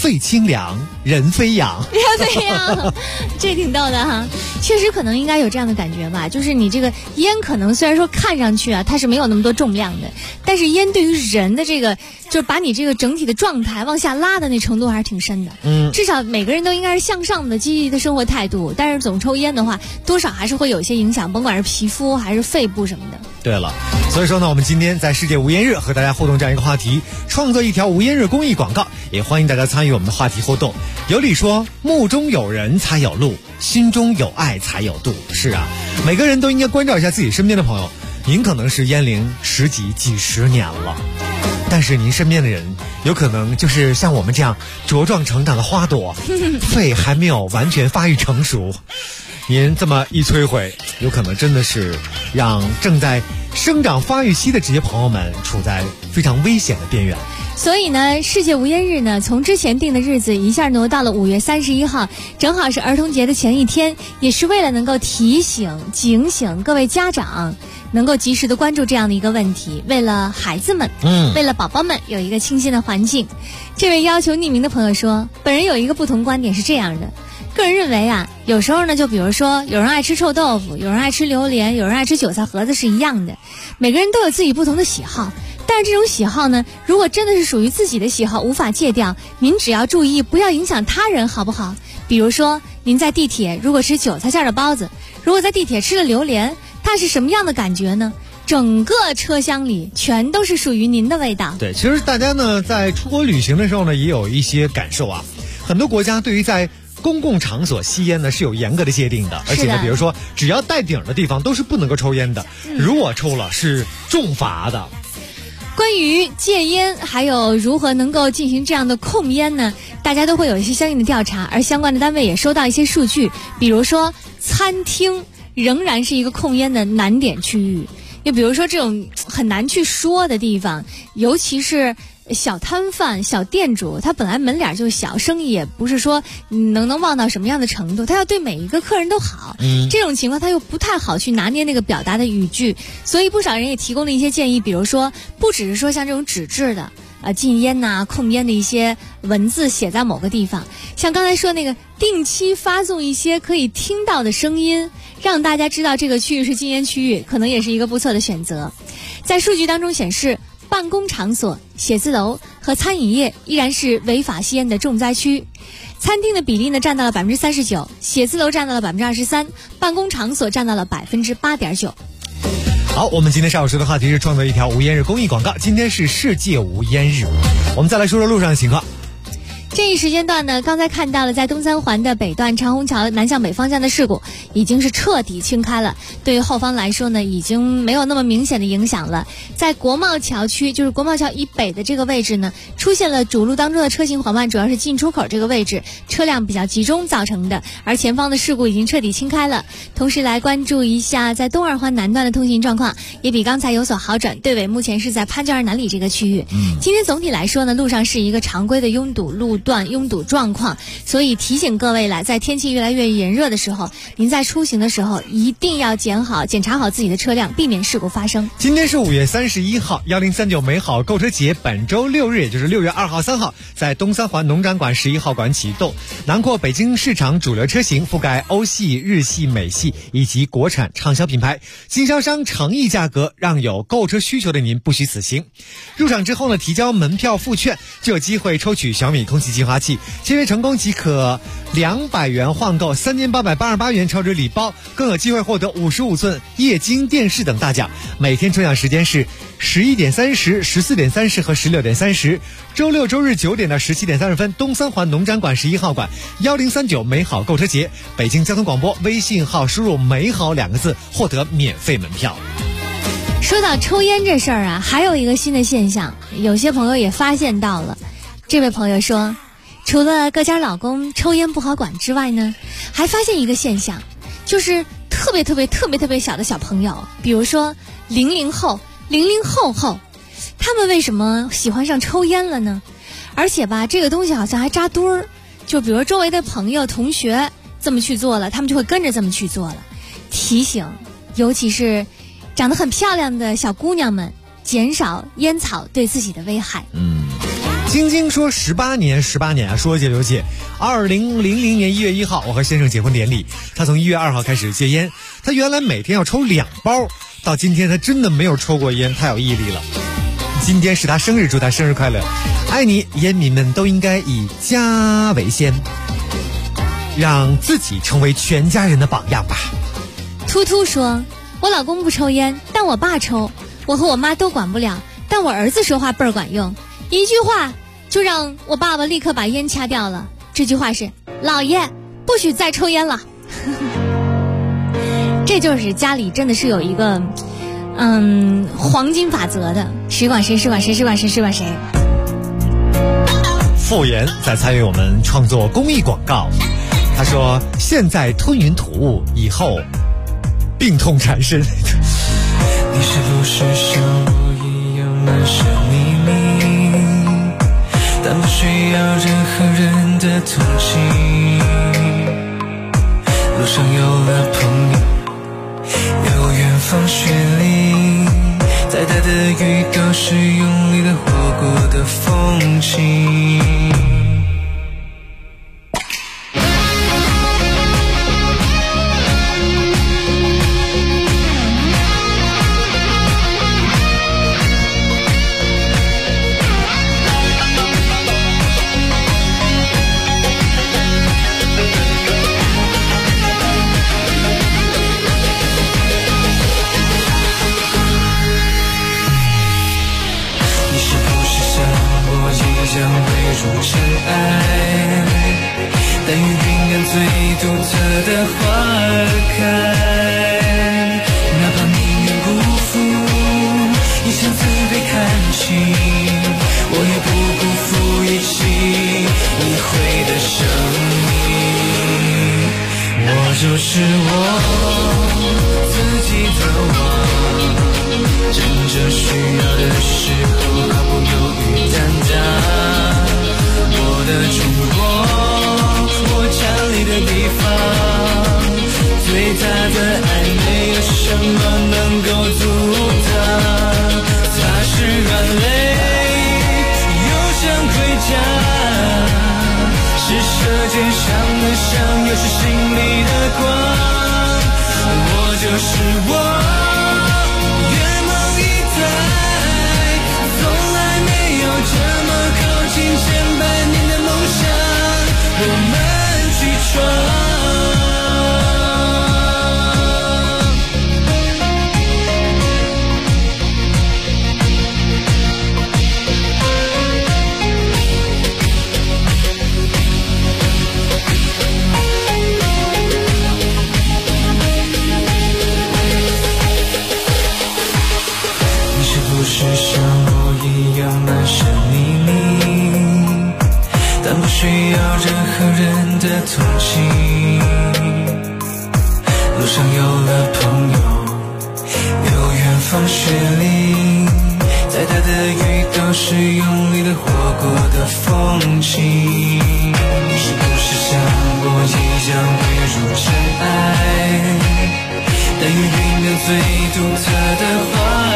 肺清凉，人飞扬。 人飞扬，这挺逗的哈。确实可能应该有这样的感觉吧，就是你这个烟可能虽然说看上去啊它是没有那么多重量的，但是烟对于人的这个就是把你这个整体的状态往下拉的那程度还是挺深的。至少每个人都应该是向上的积极的生活态度，但是总抽烟的话多少还是会有一些影响，甭管是皮肤还是肺部什么的。 对了，所以说呢，我们今天在世界无烟日和大家互动这样一个话题，创作一条无烟日公益广告，也欢迎大家参与我们的话题互动。有理说，目中有人才有路，心中有爱才有度。是啊，每个人都应该关照一下自己身边的朋友。您可能是烟龄十几几十年了，但是您身边的人有可能就是像我们这样茁壮成长的花朵，肺还没有完全发育成熟。您这么一摧毁，有可能真的是让正在生长发育期的这些朋友们处在非常危险的边缘。 所以呢，世界无烟日呢，从之前定的日子一下挪到了5月31号，正好是儿童节的前一天，也是为了能够提醒、警醒各位家长，能够及时的关注这样的一个问题，为了孩子们，为了宝宝们有一个清新的环境。这位要求匿名的朋友说，本人有一个不同观点是这样的。个人认为啊，有时候呢，就比如说有人爱吃臭豆腐，有人爱吃榴莲，有人爱吃韭菜盒子是一样的，每个人都有自己不同的喜好。但是这种喜好呢，如果真的是属于自己的喜好，无法戒掉，您只要注意不要影响他人，好不好？比如说您在地铁如果吃韭菜馅的包子，如果在地铁吃了榴莲，它是什么样的感觉呢？整个车厢里全都是属于您的味道。 对，其实大家呢在出国旅行的时候呢，也有一些感受啊。很多国家对于在公共场所吸烟呢是有严格的界定的，而且呢，比如说只要带顶的地方都是不能够抽烟的，如果抽了是重罚的。 关于戒烟还有如何能够进行这样的控烟呢，大家都会有一些相应的调查，而相关的单位也收到一些数据，比如说餐厅仍然是一个控烟的难点区域，又比如说这种很难去说的地方，尤其是小摊贩、小店主，他本来门脸就小，生意也不是说能旺到什么样的程度，他要对每一个客人都好，这种情况他又不太好去拿捏那个表达的语句，所以不少人也提供了一些建议，比如说不只是说像这种纸质的禁烟呐、控烟的一些文字写在某个地方，像刚才说那个定期发送一些可以听到的声音，让大家知道这个区域是禁烟区域，可能也是一个不错的选择。在数据当中显示，办公场所、写字楼和餐饮业依然是违法吸烟的重灾区。餐厅的比例呢占到了39%，写字楼占到了23%，办公场所占到了8.9%。 好，我们今天上午说的话题是创作一条无烟日公益广告。今天是世界无烟日，我们再来说说路上的情况。 这一时间段呢，刚才看到了在东三环的北段长虹桥南向北方向的事故已经是彻底清开了，对于后方来说呢，已经没有那么明显的影响了。在国贸桥区，就是国贸桥以北的这个位置呢，出现了主路当中的车行缓慢，主要是进出口这个位置车辆比较集中造成的，而前方的事故已经彻底清开了。同时来关注一下在东二环南段的通行状况，也比刚才有所好转，队尾目前是在潘家园南里这个区域。今天总体来说呢，路上是一个常规的拥堵路段拥堵状况，所以提醒各位了，在天气越来越炎热的时候，您在出行的时候一定要检查好自己的车辆，避免事故发生。 今天是5月31号，1039美好购车节本周6日，也就是6月2号、3号，在东三环农展馆11号馆启动，囊括北京市场主流车型，覆盖欧系、日系、美系以及国产畅销品牌，经销商诚意价格，让有购车需求的您不虚此行。入场之后呢，提交门票附券，就有机会抽取小米空气净化器，签约成功即可200元换购3888元超值礼包，更有机会获得55寸液晶电视等大奖。每天抽奖时间是11点30、14点30和16点30。周六周日9点到17点30分，东三环农展馆11号馆1039美好购车节，北京交通广播微信号输入美好2个字获得免费门票。 说到抽烟这事儿啊，还有一个新的现象，有些朋友也发现到了。这位朋友说，除了各家老公抽烟不好管之外呢，还发现一个现象，就是特别小的小朋友，比如说00后、00后，他们为什么喜欢上抽烟了呢？而且吧，这个东西好像还扎堆儿，就比如周围的朋友、同学这么去做了，他们就会跟着这么去做了。提醒，尤其是长得很漂亮的小姑娘们，减少烟草对自己的危害。 晶晶说18年啊，说解就解。2000年1月1号，我和先生结婚典礼，他从1月2号开始戒烟，他原来每天要抽2包，到今天他真的没有抽过烟，太有毅力了。今天是他生日，祝他生日快乐，爱你！烟民们都应该以家为先，让自己成为全家人的榜样吧。 突突说，我老公不抽烟，但我爸抽，我和我妈都管不了，但我儿子说话倍儿管用，一句话就让我爸爸立刻把烟掐掉了。这句话是：老爷不许再抽烟了。这就是家里真的是有一个黄金法则的，谁管谁，谁管谁，谁管谁，谁管谁。 傅岩在参与我们创作公益广告，他说现在吞云吐雾，以后病痛缠身。 你是不是像我一样满是秘密，但不需要任何人的同情？路上有了朋友，有远方雪梨，再大的雨都是用力的活过的风景。将汇入尘埃，但与平安最独特的花开。哪怕命运辜负，一腔自卑看清，我也不辜负一起一回的生命。我就是我自己的我，真正需要的时候毫不犹豫担当。我的中国，我站立的地方，最大的爱没有什么能够阻挡。它是软肋，又像盔甲，是舌尖上的伤，又是心里的光。我就是我。我们去闯。你是不是像我一样满身秘密，但不需要任何人的同情？路上有了朋友，有远方雪梨，再大的雨都是用力的活过的风景。你是不是像我一样汇入尘埃，但与云的最独特的花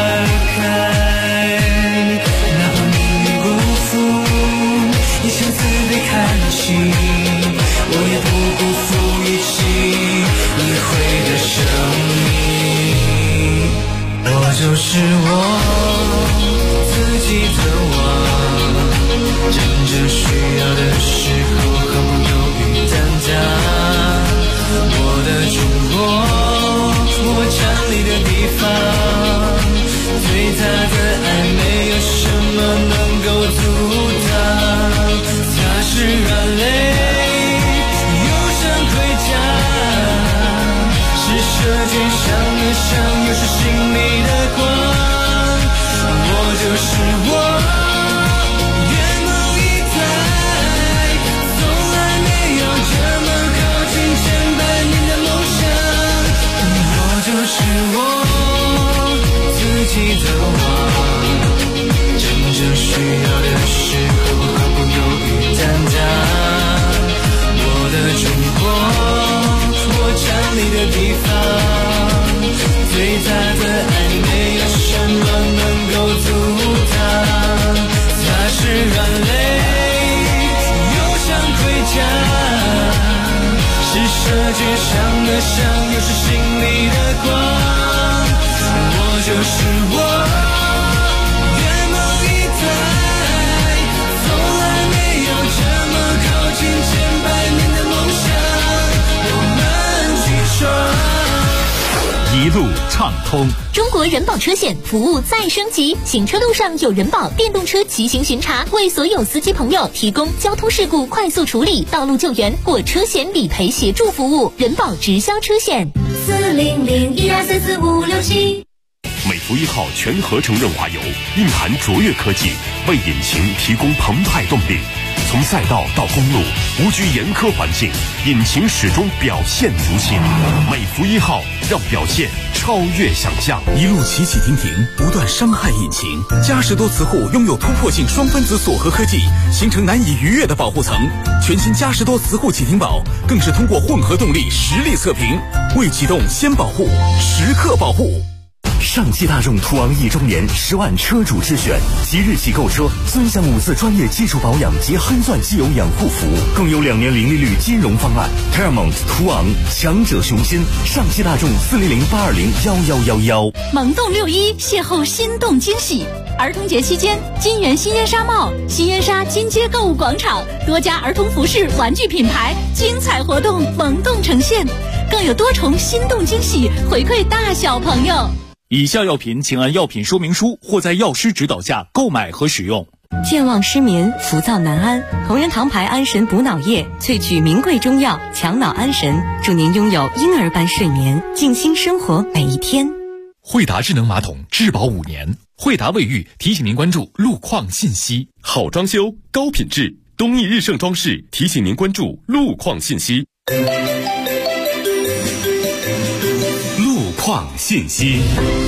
开？哪怕命运辜负，一腔自卑看清，我也不辜负一起一回的生命。我就是我自己的我，真正需要的时候毫不犹豫担当。我的中国，我站立的地方，最大的界上的香，又是心里的光。我就是我，圆梦一代，从来没有这么靠近千百年的梦想，我们去闯。 一路畅通。 中国人保车险服务再升级，行车路上有人保电动车骑行巡查，为所有司机朋友提供交通事故快速处理、道路救援或车险理赔协助服务。人保直销车险40012344567。 美孚1号全合成润滑油，蕴含卓越科技，为引擎提供澎湃动力。从赛道到公路，无惧严苛环境，引擎始终表现如新。美孚1号让表现超越想象。 一路起起停停，不断伤害引擎。嘉实多磁护拥有突破性双分子锁合科技，形成难以逾越的保护层。全新嘉实多磁护启停宝更是通过混合动力实力测评，未启动先保护，时刻保护。 上汽大众途昂1周年10万车主之选，即日起购车尊享5次专业技术保养及酣钻机油养护服务，更有2年零利率金融方案。Paramount 途昂，强者雄心。上汽大众400-820-1111。 萌动6·1，邂逅心动惊喜。儿童节期间，金源新烟纱帽、新烟纱金街购物广场多家儿童服饰、玩具品牌精彩活动萌动呈现，更有多重心动惊喜回馈大小朋友。 以下药品请按药品说明书或在药师指导下购买和使用。 健忘失眠、浮躁难安，同仁堂牌安神补脑液萃取名贵中药，强脑安神，祝您拥有婴儿般睡眠，静心生活每一天。 惠达智能马桶质保5年。惠达卫浴提醒您关注路况信息。好装修，高品质，东义日盛装饰提醒您关注路况信息。 路况信息。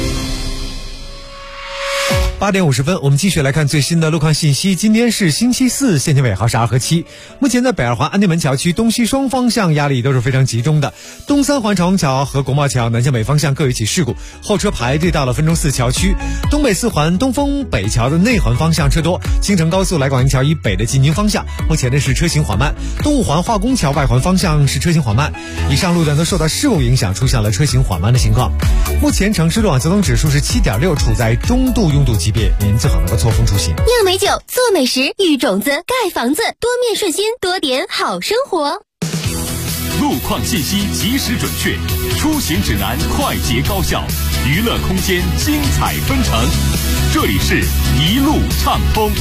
8点50分，我们继续来看最新的路况信息。今天是星期四，限行尾号是2和7。目前在北二环安定门桥区东西双方向压力都是非常集中的。东三环长虹桥和国贸桥南向北方向各有一起事故，后车排队到了分钟寺桥区。东北4环东风北桥的内环方向车多，京承高速来广营桥以北的进京方向，目前呢是车行缓慢。东五环化工桥外环方向是车行缓慢。以上路段都受到事故影响，出现了车行缓慢的情况。目前城市路网交通指数是7.6，处在中度拥堵级别，您最好能够错峰出行。 酿美酒，做美食，育种子，盖房子，多面顺心，多点好生活。 路况信息及时准确，出行指南快捷高效，娱乐空间精彩纷呈。这里是一路畅通。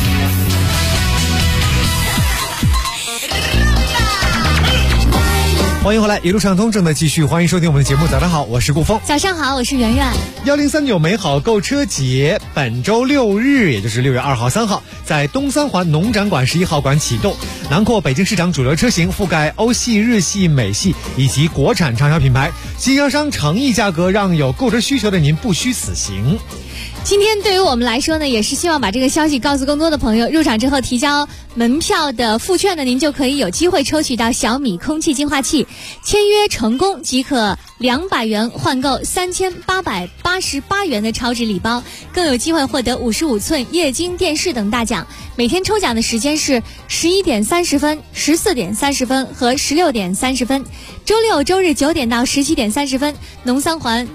欢迎回来，一路畅通正在继续，欢迎收听我们的节目。早上好，我是顾峰。 早上好，我是圆圆。 1039美好购车节本周6日，也就是6月2号、3号，在东三环农展馆11号馆启动，囊括北京市场主流车型，覆盖欧系、日系、美系以及国产畅销品牌，经销商诚意价格，让有购车需求的您不虚此行。 今天对于我们来说呢，也是希望把这个消息告诉更多的朋友。入场之后提交门票的付券呢，您就可以有机会抽取到小米空气净化器，签约成功即可200元换购3888元的超值礼包，更有机会获得55寸液晶电视等大奖。每天抽奖的时间是11点30分、14点30分和16点30分，周六周日9点到17点30分，东三环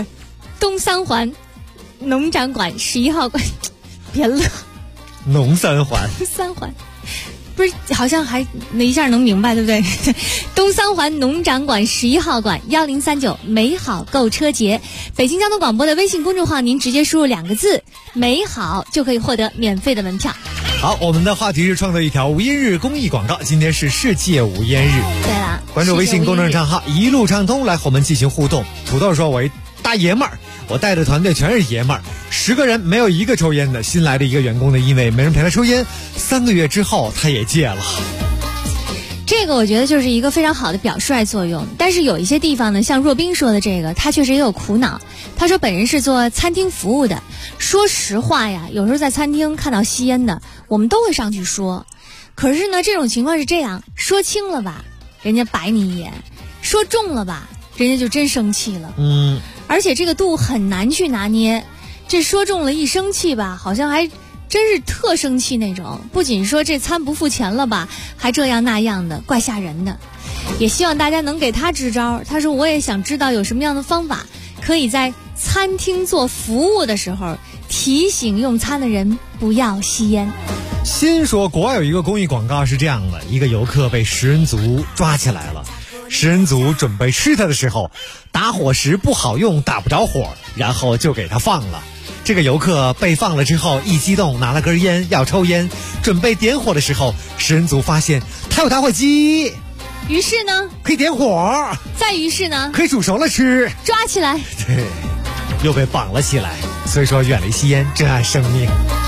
农展馆11号馆，别乐， 农三环不是，好像还一下能明白，对不对？东三环农展馆11号馆1039美好购车节，北京交通广播的微信公众号，您直接输入2个字美好就可以获得免费的门票。 好，我们的话题是创造一条无烟日公益广告，今天是世界无烟日。 对了， 关注微信公众账号一路畅通来和我们进行互动。土豆说，我一大爷们儿，我带的团队全是爷们儿，10个人没有一个抽烟的。新来的一个员工呢，因为没人陪他抽烟，3个月之后他也戒了。 这个我觉得就是一个非常好的表率作用，但是有一些地方呢，像若冰说的这个，他确实也有苦恼。他说本人是做餐厅服务的，说实话呀，有时候在餐厅看到吸烟的，我们都会上去说。可是呢，这种情况是这样，说轻了吧，人家白你一眼；说重了吧，人家就真生气了。而且这个度很难去拿捏，这说中了一生气吧，好像还真是特生气那种，不仅说这餐不付钱了吧，还这样那样的，怪吓人的。 也希望大家能给他支招。他说我也想知道有什么样的方法，可以在餐厅做服务的时候提醒用餐的人不要吸烟。 新说国外有一个公益广告是这样的，一个游客被食人族抓起来了，食人族准备吃他的时候，打火石不好用，打不着火，然后就给他放了。这个游客被放了之后一激动，拿了根烟要抽烟，准备点火的时候，食人族发现他有打火机， 于是呢可以点火， 再于是呢可以煮熟了吃， 抓起来， 对，又被绑了起来。所以说远离吸烟，珍爱生命。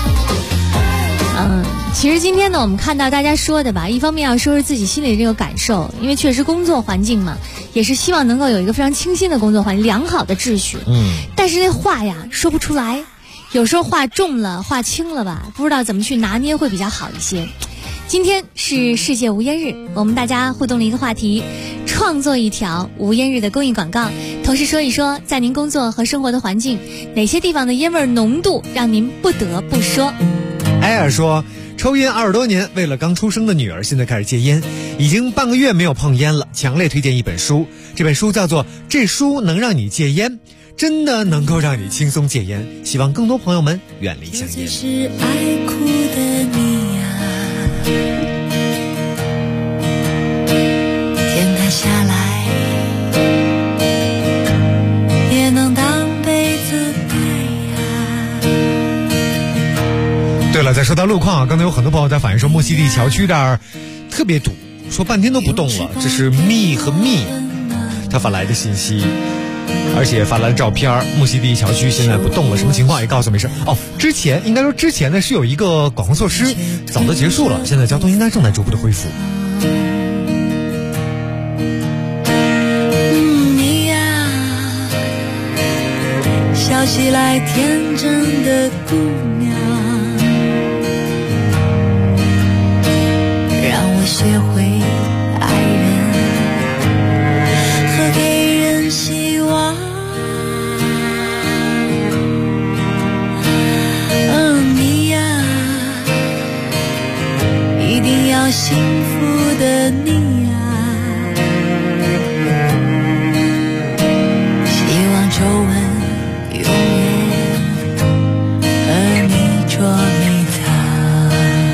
其实今天呢，我们看到大家说的吧，一方面要说是自己心里的这个感受，因为确实工作环境嘛，也是希望能够有一个非常清新的工作环境，良好的秩序。但是这话呀说不出来，有时候话重了，话轻了吧，不知道怎么去拿捏会比较好一些。今天是世界无烟日，我们大家互动了一个话题，创作一条无烟日的公益广告，同时说一说在您工作和生活的环境，哪些地方的烟味浓度让您不得不说。 艾尔说，抽烟20多年，为了刚出生的女儿，现在开始戒烟，已经半个月没有碰烟了。强烈推荐一本书，这本书叫做《这书能让你戒烟》，真的能够让你轻松戒烟。希望更多朋友们远离香烟。 是爱哭的你呀，天塌下来也能当被子盖呀。 对了，再说到路况啊，刚才有很多朋友在反映说木樨地桥区这儿特别堵，说半天都不动了。这是密和密他发来的信息，而且发来了照片，木樨地桥区现在不动了，什么情况也告诉没事。之前呢是有一个管控措施，早都结束了，现在交通应该正在逐步的恢复。 你呀，笑起来天真的姑娘，让我学会爱人和给人希望。你呀，一定要幸福的你呀，希望皱纹永远和你捉迷藏。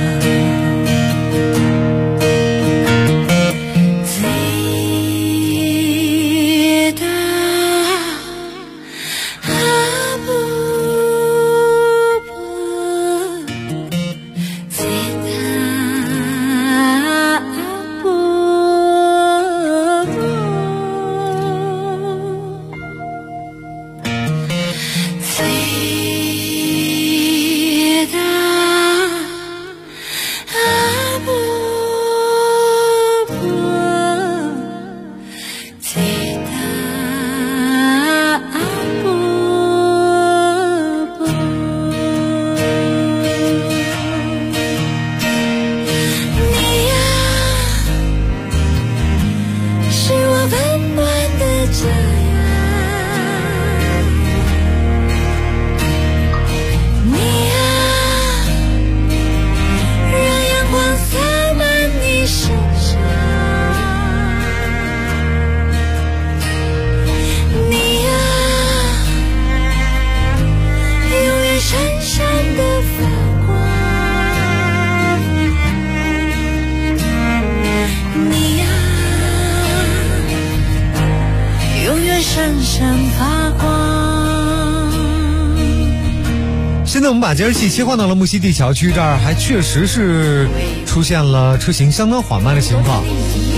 现在我们把节儿气切换到了木樨地桥区这儿，还确实是出现了车行相当缓慢的情况。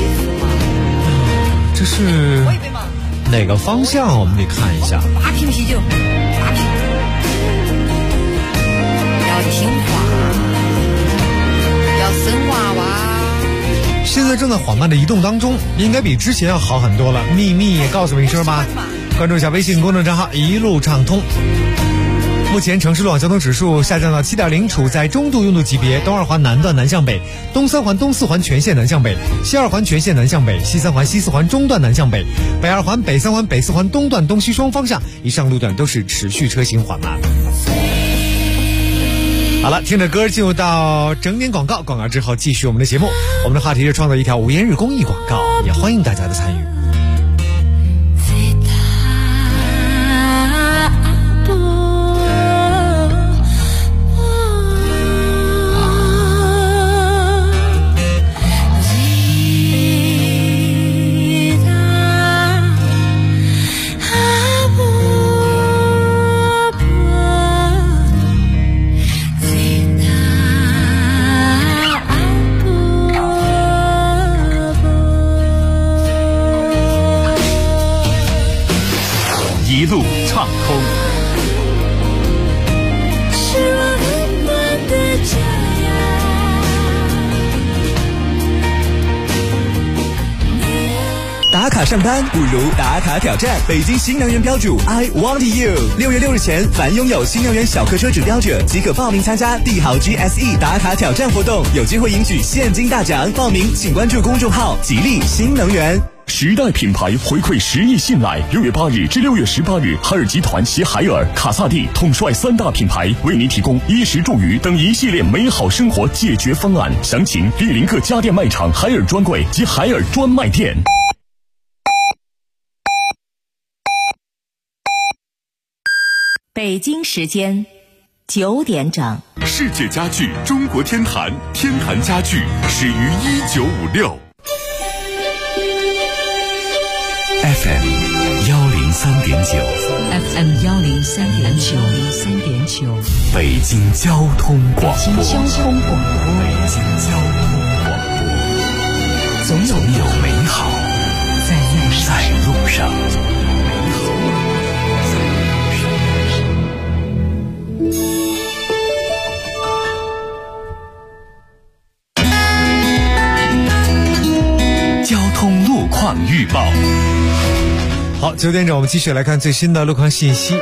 这是哪个方向？我们得看一下。 8瓶啤酒，8瓶。要听话，要生娃娃。 现在正在缓慢的移动当中，应该比之前要好很多了。秘密也告诉我一声吧，关注一下微信公众账号一路畅通。目前城市路网交通指数下降到7.0，处在中度拥堵级别。东二环南段南向北，东三环东四环全线南向北，西二环全线南向北，西三环西四环中段南向北，北二环北三环北四环东段东西双方向以上路段都是持续车行缓慢。 好了，听着歌进入到整点广告，广告之后继续我们的节目。我们的话题是创造一条无烟日公益广告，也欢迎大家的参与。 一路畅通。 是我温暖的家呀。打卡上班不如打卡挑战，北京新能源标主 I Want You。6月6日前，凡拥有新能源小客车指标者即可报名参加帝豪 GSE 打卡挑战活动，有机会赢取现金大奖。报名请关注公众号吉利新能源。 时代品牌回馈10亿信赖，6月8日至6月18日，海尔集团携海尔、卡萨帝统帅3大品牌，为您提供衣食住娱等一系列美好生活解决方案。详情莅临各家电卖场海尔专柜及海尔专卖店。 北京时间9点整。 世界家具中国天坛，天坛家具始于1956。 FM 103.9，FM 103.9， 北京交通广播， 北京交通广播， 总有美好在路上。 交通路况预报。 好，9点整，我们继续来看最新的路况信息。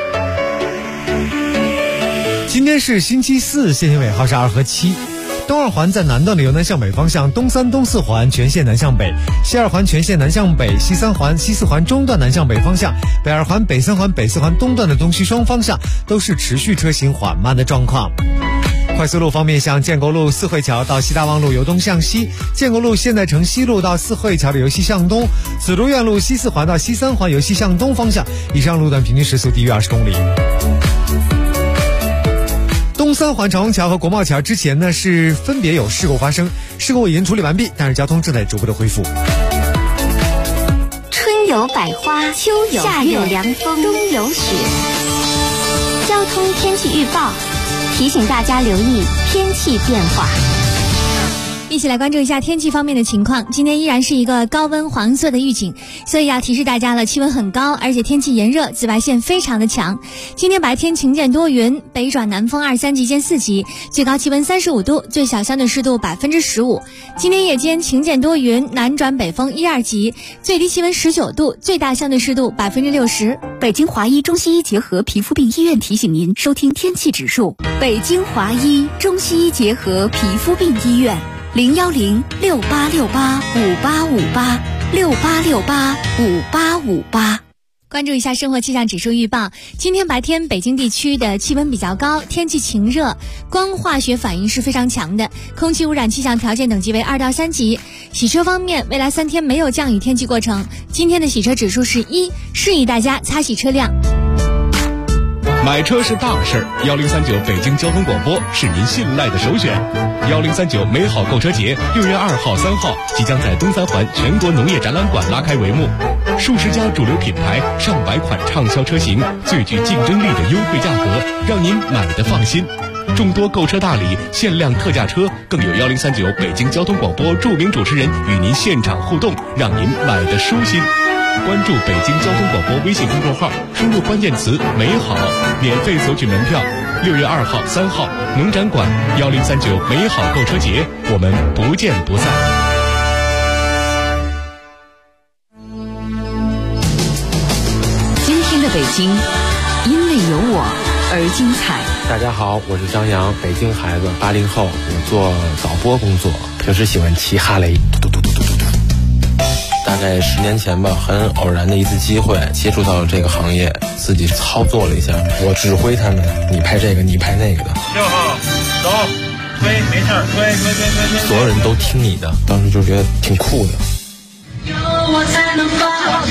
今天是星期四，限行尾号是2和7。东二环在南段的由南向北方向，东3、东4环全线南向北；西2环全线南向北，西3环、西4环中段南向北方向；北2环、北3环、北4环东段的东西双方向都是持续车行缓慢的状况。快速路方面，像建国路四惠桥到西大望路由东向西，建国路现代城西路到四惠桥的由西向东，紫竹院路西4环到西3环由西向东方向，以上路段平均时速低于20公里。东3环长虹桥和国贸桥之前呢是分别有事故发生，事故已经处理完毕，但是交通正在逐步的恢复。 春有百花，秋有夏有凉风，冬有雪。交通天气预报提醒大家留意天气变化。 一起来关注一下天气方面的情况。今天依然是一个高温黄色的预警，所以要提示大家了，气温很高，而且天气炎热，紫外线非常的强。今天白天晴间多云，北转南风2、3级见4级，最高气温35度，最小相对湿度15%。今天夜间晴间多云，南转北风1、2级，最低气温19度，最大相对湿度60%。 北京华医中西医结合皮肤病医院提醒您收听天气指数。北京华医中西医结合皮肤病医院。010-6868-5858，6868-5858。 关注一下生活气象指数预报。今天白天北京地区的气温比较高，天气晴热，光化学反应是非常强的，空气污染气象条件等级为2到3级。洗车方面，未来3天没有降雨天气过程，今天的洗车指数是1，示意大家擦洗车辆。 买车是大事，1039北京交通广播是您信赖的首选。1039美好购车节6月2号、3号即将在东3环全国农业展览馆拉开帷幕，数十家主流品牌、上百款畅销车型，最具竞争力的优惠价格，让您买得放心。众多购车大礼、限量特价车，更有1039北京交通广播著名主持人与您现场互动，让您买得舒心。关注北京交通广播微信公众号，输入关键词“美好”，免费索取门票。6月2号、3号农展馆1039美好购车节，我们不见不散。 今天的北京，因为有我而精彩。 大家好，我是张扬，北京孩子，80后，我做导播工作，平时喜欢骑哈雷，大概10年前吧，很偶然的一次机会接触到这个行业，自己操作了一下，我指挥他们，你拍这个，你拍那个的。 6号走，推，没事儿，推。 所有人都听你的，当时就觉得挺酷的。 有我才能发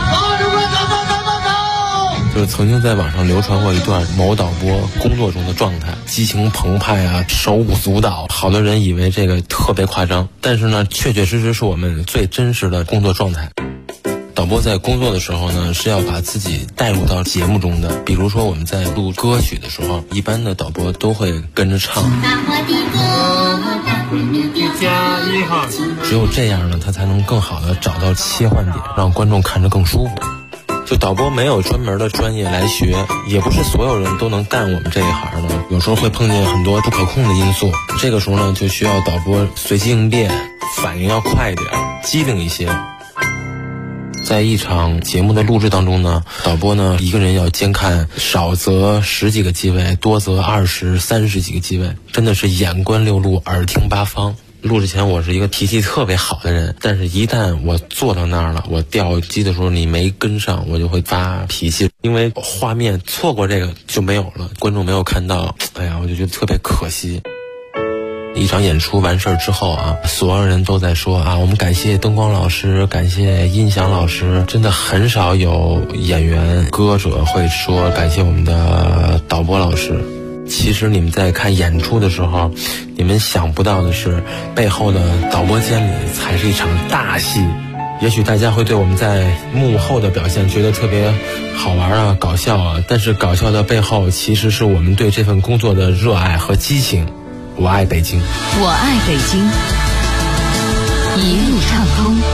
就是曾经在网上流传过一段某导播工作中的状态，激情澎湃啊，手舞足蹈，好多人以为这个特别夸张，但是呢，确确实实是我们最真实的工作状态。导播在工作的时候呢，是要把自己带入到节目中的。比如说我们在录歌曲的时候，一般的导播都会跟着唱。只有这样呢，他才能更好的找到切换点，让观众看着更舒服。就导播没有专门的专业来学，也不是所有人都能干我们这一行的，有时候会碰见很多不可控的因素，这个时候呢，就需要导播随机应变，反应要快一点，机灵一些。在一场节目的录制当中呢，导播呢一个人要监看少则10几个机位，多则20、30几个机位，真的是眼观六路，耳听八方。录之前我是一个脾气特别好的人，但是一旦我坐到那儿了，我调机的时候你没跟上，我就会发脾气，因为画面错过这个就没有了，观众没有看到，哎呀，我就觉得特别可惜。一场演出完事儿之后啊，所有人都在说啊，我们感谢灯光老师，感谢音响老师，真的很少有演员歌者会说感谢我们的导播老师。其实你们在看演出的时候，你们想不到的是，背后的导播间里才是一场大戏。也许大家会对我们在幕后的表现觉得特别好玩啊、搞笑啊，但是搞笑的背后其实是我们对这份工作的热爱和激情。我爱北京， 我爱北京，一路畅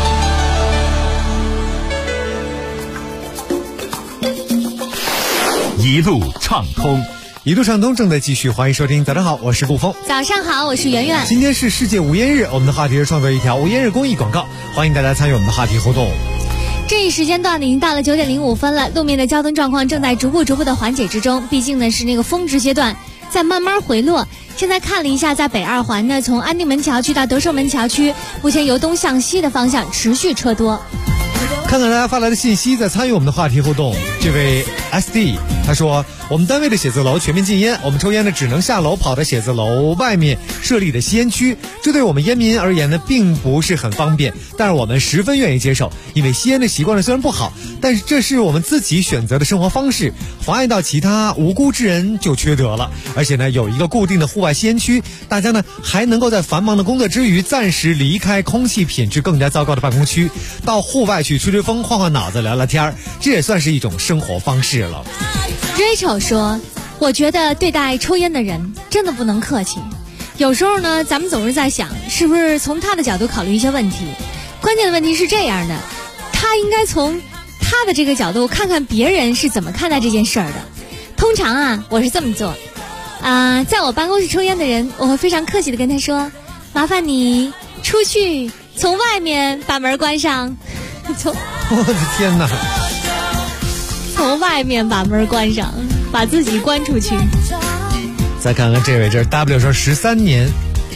通。一路畅通， 一路畅通正在继续，欢迎收听。早上好，我是顾峰。 早上好，我是圆圆。 今天是世界无烟日，我们的话题是创作一条无烟日公益广告，欢迎大家参与我们的话题互动。 这一时间段呢，已经到了9点05分了，路面的交通状况正在逐步的缓解之中，毕竟呢是那个峰值阶段在慢慢回落。现在看了一下，在北二环呢，从安定门桥区到德胜门桥区，目前由东向西的方向持续车多。 看看大家发来的信息，在参与我们的话题互动。这位 SD 他说，我们单位的写字楼全面禁烟，我们抽烟呢只能下楼跑到写字楼外面设立的吸烟区，这对我们烟民而言呢并不是很方便，但是我们十分愿意接受，因为吸烟的习惯呢虽然不好，但是这是我们自己选择的生活方式，妨碍到其他无辜之人就缺德了。而且呢有一个固定的户外吸烟区，大家呢还能够在繁忙的工作之余暂时离开空气品质更加糟糕的办公区，到户外去吹吹风、换换脑子、聊聊天，这也算是一种生活方式了。 Rachel 说，我觉得对待抽烟的人真的不能客气，有时候呢咱们总是在想，是不是从他的角度考虑一些问题，关键的问题是这样的，他应该从他的这个角度看看别人是怎么看待这件事儿的。通常啊我是这么做在我办公室抽烟的人，我会非常客气的跟他说，麻烦你出去，从外面把门关上。 我的天哪， 从外面把门关上，把自己关出去。 再看看这位，这是 W 说13年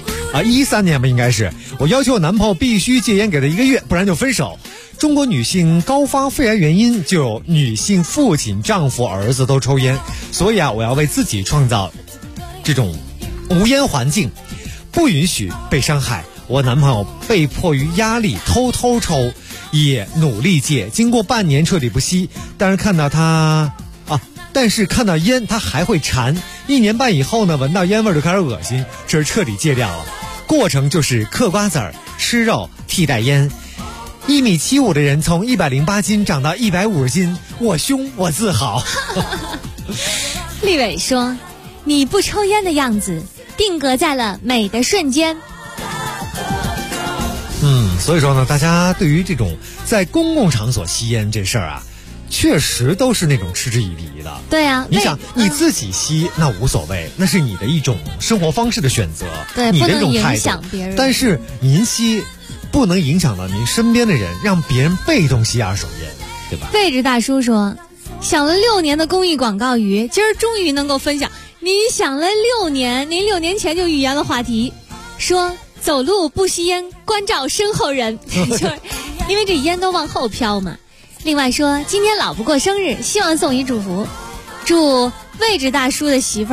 13年吧，应该是。我要求我男朋友必须戒烟，给他1个月，不然就分手。中国女性高发肺癌原因就有女性父亲、丈夫、儿子都抽烟，所以我要为自己创造这种无烟环境，不允许被伤害。我男朋友被迫于压力偷偷抽，也努力戒，经过半年彻底不吸，但是看到烟他还会馋，1年半以后呢，闻到烟味就开始恶心，这是彻底戒掉了。过程就是嗑瓜子儿、吃肉替代烟。1.75米的人从108斤长到150斤，我凶我自豪。 立伟说，你不抽烟的样子定格在了美的瞬间。 所以说呢，大家对于这种在公共场所吸烟这事儿确实都是那种嗤之以鼻的。 对啊， 你想你自己吸那无所谓，那是你的一种生活方式的选择， 对， 你的一种态度， 不能影响别人。 但是您吸不能影响到您身边的人，让别人被动吸二手烟，对吧？ 位置大叔说，想了6年的公益广告语，今儿终于能够分享。您想了6年，您6年前就预言了话题，说走路不吸烟，关照身后人，就是因为这烟都往后飘嘛。另外说，今天老婆过生日，希望送一祝福，祝位置大叔的媳妇儿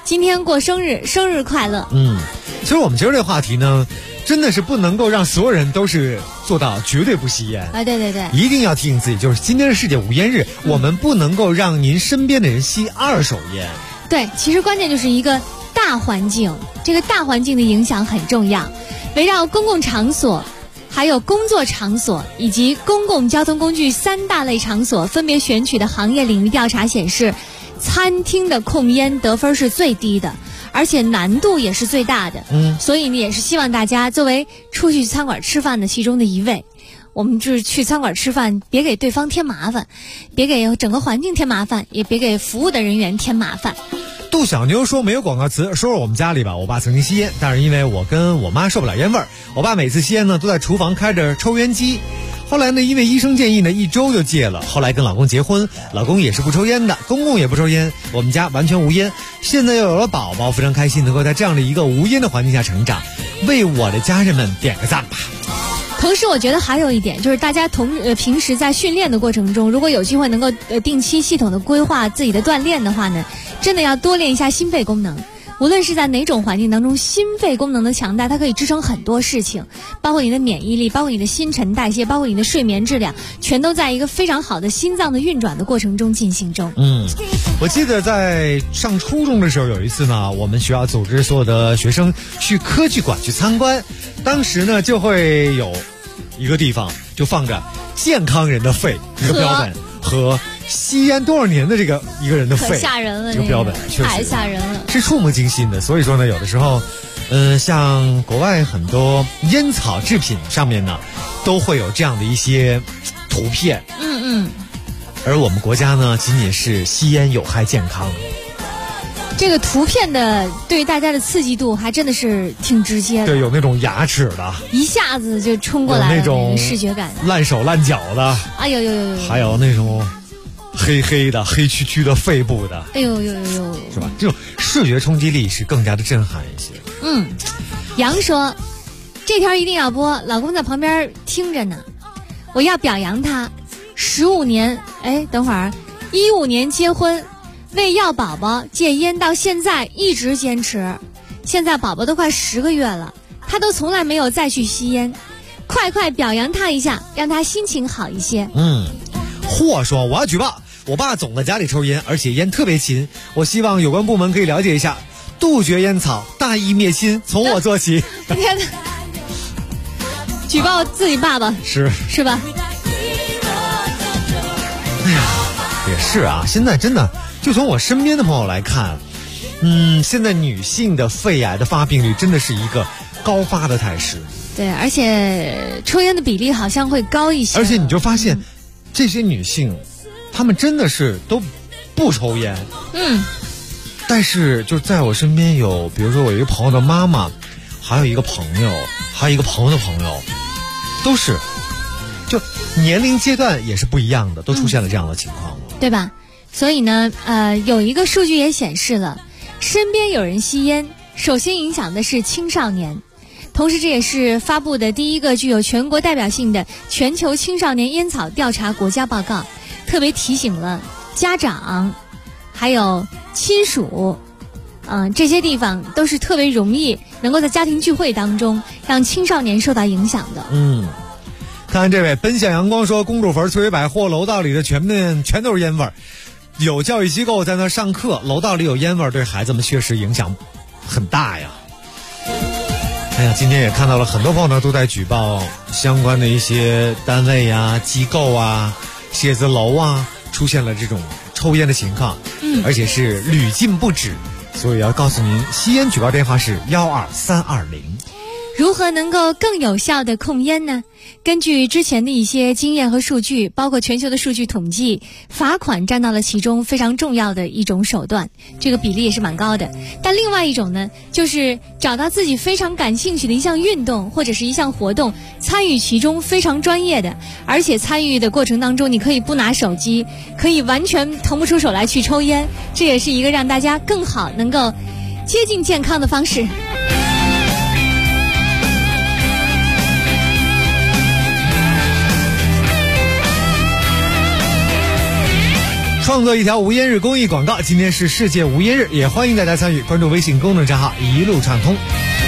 今天过生日，生日快乐。 其实我们今儿这话题呢，真的是不能够让所有人都是做到绝对不吸烟。 对， 一定要提醒自己，就是今天是世界无烟日，我们不能够让您身边的人吸二手烟。 对，其实关键就是一个大环境，这个大环境的影响很重要。围绕公共场所、还有工作场所以及公共交通工具3大类场所分别选取的行业领域调查显示，餐厅的控烟得分是最低的，而且难度也是最大的。所以呢，也是希望大家作为出去餐馆吃饭的其中的一位，我们就是去餐馆吃饭，别给对方添麻烦，别给整个环境添麻烦，也别给服务的人员添麻烦。 杜小牛说没有广告词，说我们家里吧，我爸曾经吸烟，但是因为我跟我妈受不了烟味儿，我爸每次吸烟呢都在厨房开着抽烟机。后来呢，因为医生建议呢，1周就戒了。后来跟老公结婚，老公也是不抽烟的，公公也不抽烟，我们家完全无烟。现在又有了宝宝，非常开心能够在这样的一个无烟的环境下成长，为我的家人们点个赞吧。 同时我觉得还有一点就是大家平时在训练的过程中，如果有机会能够定期系统的规划自己的锻炼的话呢，真的要多练一下心肺功能。无论是在哪种环境当中，心肺功能的强大，它可以支撑很多事情，包括你的免疫力，包括你的新陈代谢，包括你的睡眠质量，全都在一个非常好的心脏的运转的过程中进行中。 我记得在上初中的时候，有一次呢，我们学校组织所有的学生去科技馆去参观，当时呢就会有一个地方就放着健康人的肺一个标本和吸烟多少年的这个一个人的肺， 可吓人了， 这个标本确实太吓人了， 是触目惊心的。所以说呢，有的时候像国外很多烟草制品上面呢都会有这样的一些图片。而我们国家呢仅仅是吸烟有害健康， 这个图片的对于大家的刺激度还真的是挺直接的。 对，有那种牙齿的， 一下子就冲过来了，那种视觉感， 烂手烂脚的， 哎呦呦， 还有那种黑黑的黑黢黢的肺部的， 哎呦， 是吧？这种视觉冲击力是更加的震撼一些。 杨说这条一定要播，老公在旁边听着呢，我要表扬他。15年，等会儿15年结婚，为要宝宝戒烟到现在一直坚持，现在宝宝都快10个月了，他都从来没有再去吸烟，快表扬他一下，让他心情好一些。 或说我要举报，我爸总在家里抽烟，而且烟特别勤，我希望有关部门可以了解一下，杜绝烟草，大义灭亲，从我做起。 天哪，举报自己爸爸是吧？ 哎呀，也是啊，现在真的就从我身边的朋友来看，现在女性的肺癌的发病率真的是一个高发的态势。 对，而且抽烟的比例好像会高一些。 而且你就发现，这些女性，她们真的是都不抽烟。但是就在我身边有，比如说我一个朋友的妈妈，还有一个朋友，还有一个朋友的朋友，都是。就年龄阶段也是不一样的，都出现了这样的情况， 对吧？所以呢，有一个数据也显示了，身边有人吸烟，首先影响的是青少年。同时，这也是发布的第一个具有全国代表性的全球青少年烟草调查国家报告，特别提醒了家长，还有亲属，这些地方都是特别容易能够在家庭聚会当中让青少年受到影响的。 看这位奔向阳光说，公主坟翠微百货楼道里的全都是烟味儿，有教育机构在那上课，楼道里有烟味儿，对孩子们确实影响很大呀。哎呀，今天也看到了很多朋友呢都在举报相关的一些单位啊、机构啊、写字楼啊出现了这种抽烟的情况，而且是屡禁不止。所以要告诉您，吸烟举报电话是12320。 如何能够更有效的控烟呢？根据之前的一些经验和数据，包括全球的数据统计，罚款占到了其中非常重要的一种手段，这个比例也是蛮高的。但另外一种呢，就是找到自己非常感兴趣的一项运动或者是一项活动，参与其中，非常专业的，而且参与的过程当中，你可以不拿手机，可以完全腾不出手来去抽烟，这也是一个让大家更好能够接近健康的方式。 创作一条无烟日公益广告。今天是世界无烟日，也欢迎大家参与，关注微信公众账号一路畅通。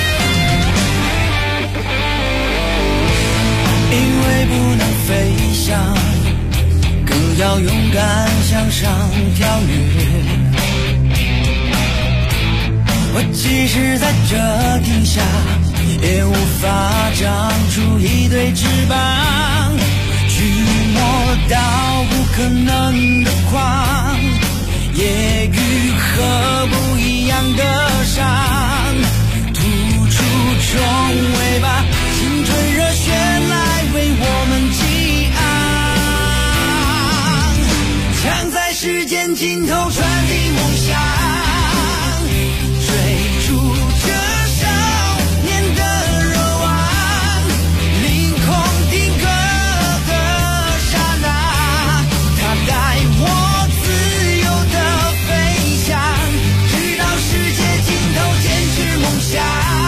因为不能飞翔，更要勇敢向上跳跃。我即使在这地下，也无法长出一对翅膀，去摸到不可能的框，也愈合不一样的伤，吐出重围吧，青春热血来为我们激昂，想在时间尽头传递梦想，追逐这少年的热望，凌空定格的刹那，它带我自由的飞翔，直到世界尽头坚持梦想，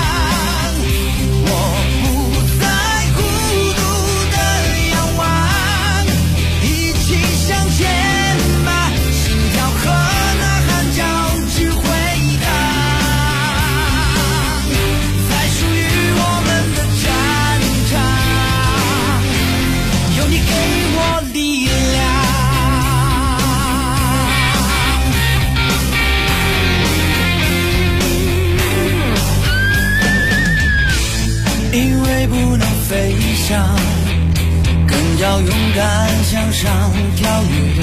我不再孤独的仰望，一起向前吧，心跳和呐喊交织回荡，在属于我们的战场，有你给我力量。因为不能飞翔，更要勇敢向上跳跃。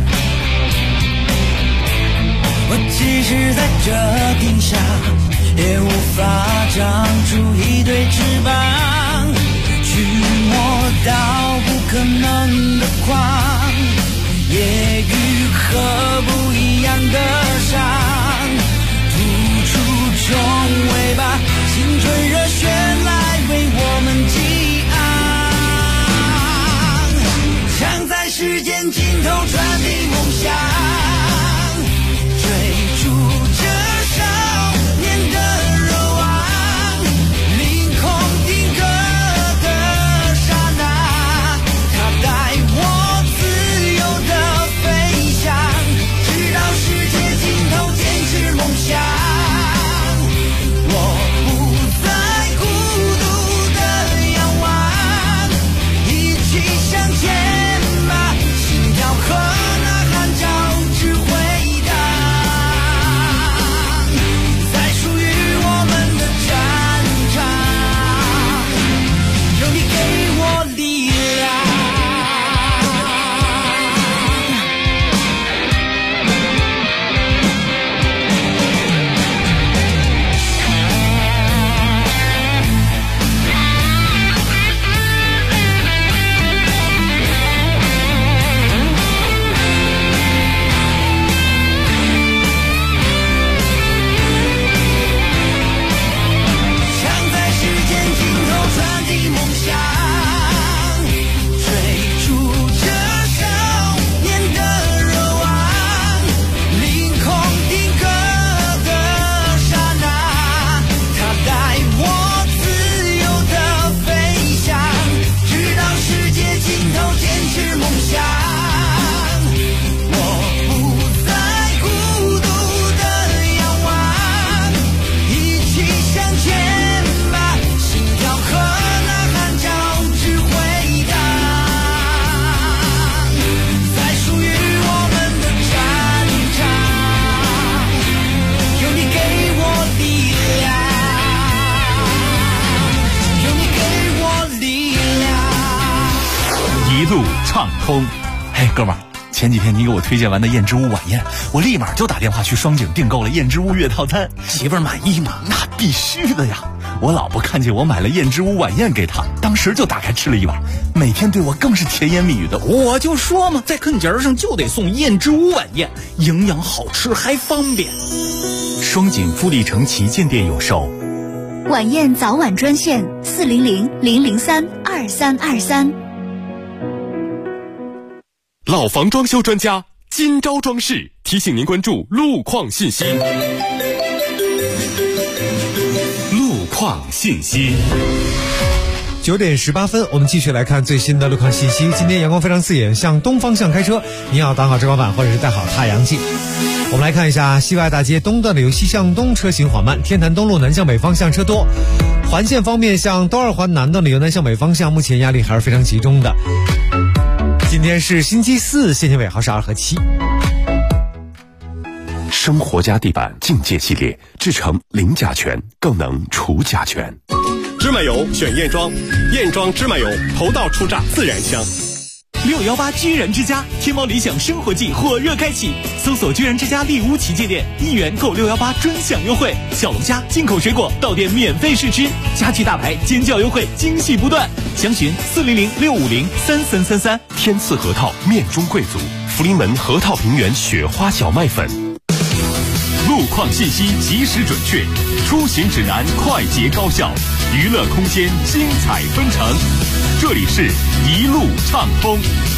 我即使在这地下，也无法长出一对翅膀，去摸到不可能的框，也愈合不一样的伤，吐出重围吧，青春热血来为我们激昂，想在时间尽头传递梦想，追逐这少年的热望，凌空定格的刹那，它带我自由的飞翔，直到世界尽头坚持梦想，我不再孤独的仰望，一起向前吧，心跳和呐喊交织回荡，在属于我们的战场，有你给我力量。想在时间尽头传递梦想，追逐这少年的热望，凌空定格的刹那，它带我自由的飞翔，直到世界尽头坚持梦想，我不再孤独的仰望，一起向前吧，心跳和呐喊交织回荡，在属于我们的战场，有你给我力量，有你给我力量。 一路畅通。嘿，哥们儿，前几天你给我推荐完的燕之屋晚宴，我立马就打电话去双井订购了燕之屋月套餐。媳妇儿满意吗？那必须的呀！我老婆看见我买了燕之屋晚宴给她，当时就打开吃了一碗，每天对我更是甜言蜜语的。我就说嘛，在啃节上就得送燕之屋晚宴，营养好吃还方便。 双井富力城旗舰店有售。 晚宴早晚专线400-003-2323。 老房装修专家金招装饰提醒您关注路况信息。路况信息。 9点18分，我们继续来看最新的路况信息。今天阳光非常刺眼，向东方向开车，您要挡好遮光板或者是带好太阳镜。我们来看一下西外大街东段的由西向东车行缓慢，天坛东路南向北方向车多。环线方面，向东二环南段的由南向北方向，目前压力还是非常集中的。今天是星期四，限行尾号是2和7。 生活家地板境界系列，制成零甲醛，更能除甲醛。 芝麻油选燕庄，燕庄芝麻油头道出榨自然香。 618居然之家天猫理想生活季火热开启，搜索居然之家丽屋旗舰店，1元购618专享优惠，小龙虾进口水果到店免费试吃，家具大牌尖叫优惠惊喜不断，详询400-650-3333。 天赐核桃面中贵族，福临门核桃平原雪花小麦粉。 路况信息及时准确，出行指南快捷高效，娱乐空间精彩纷呈。这里是一路畅通。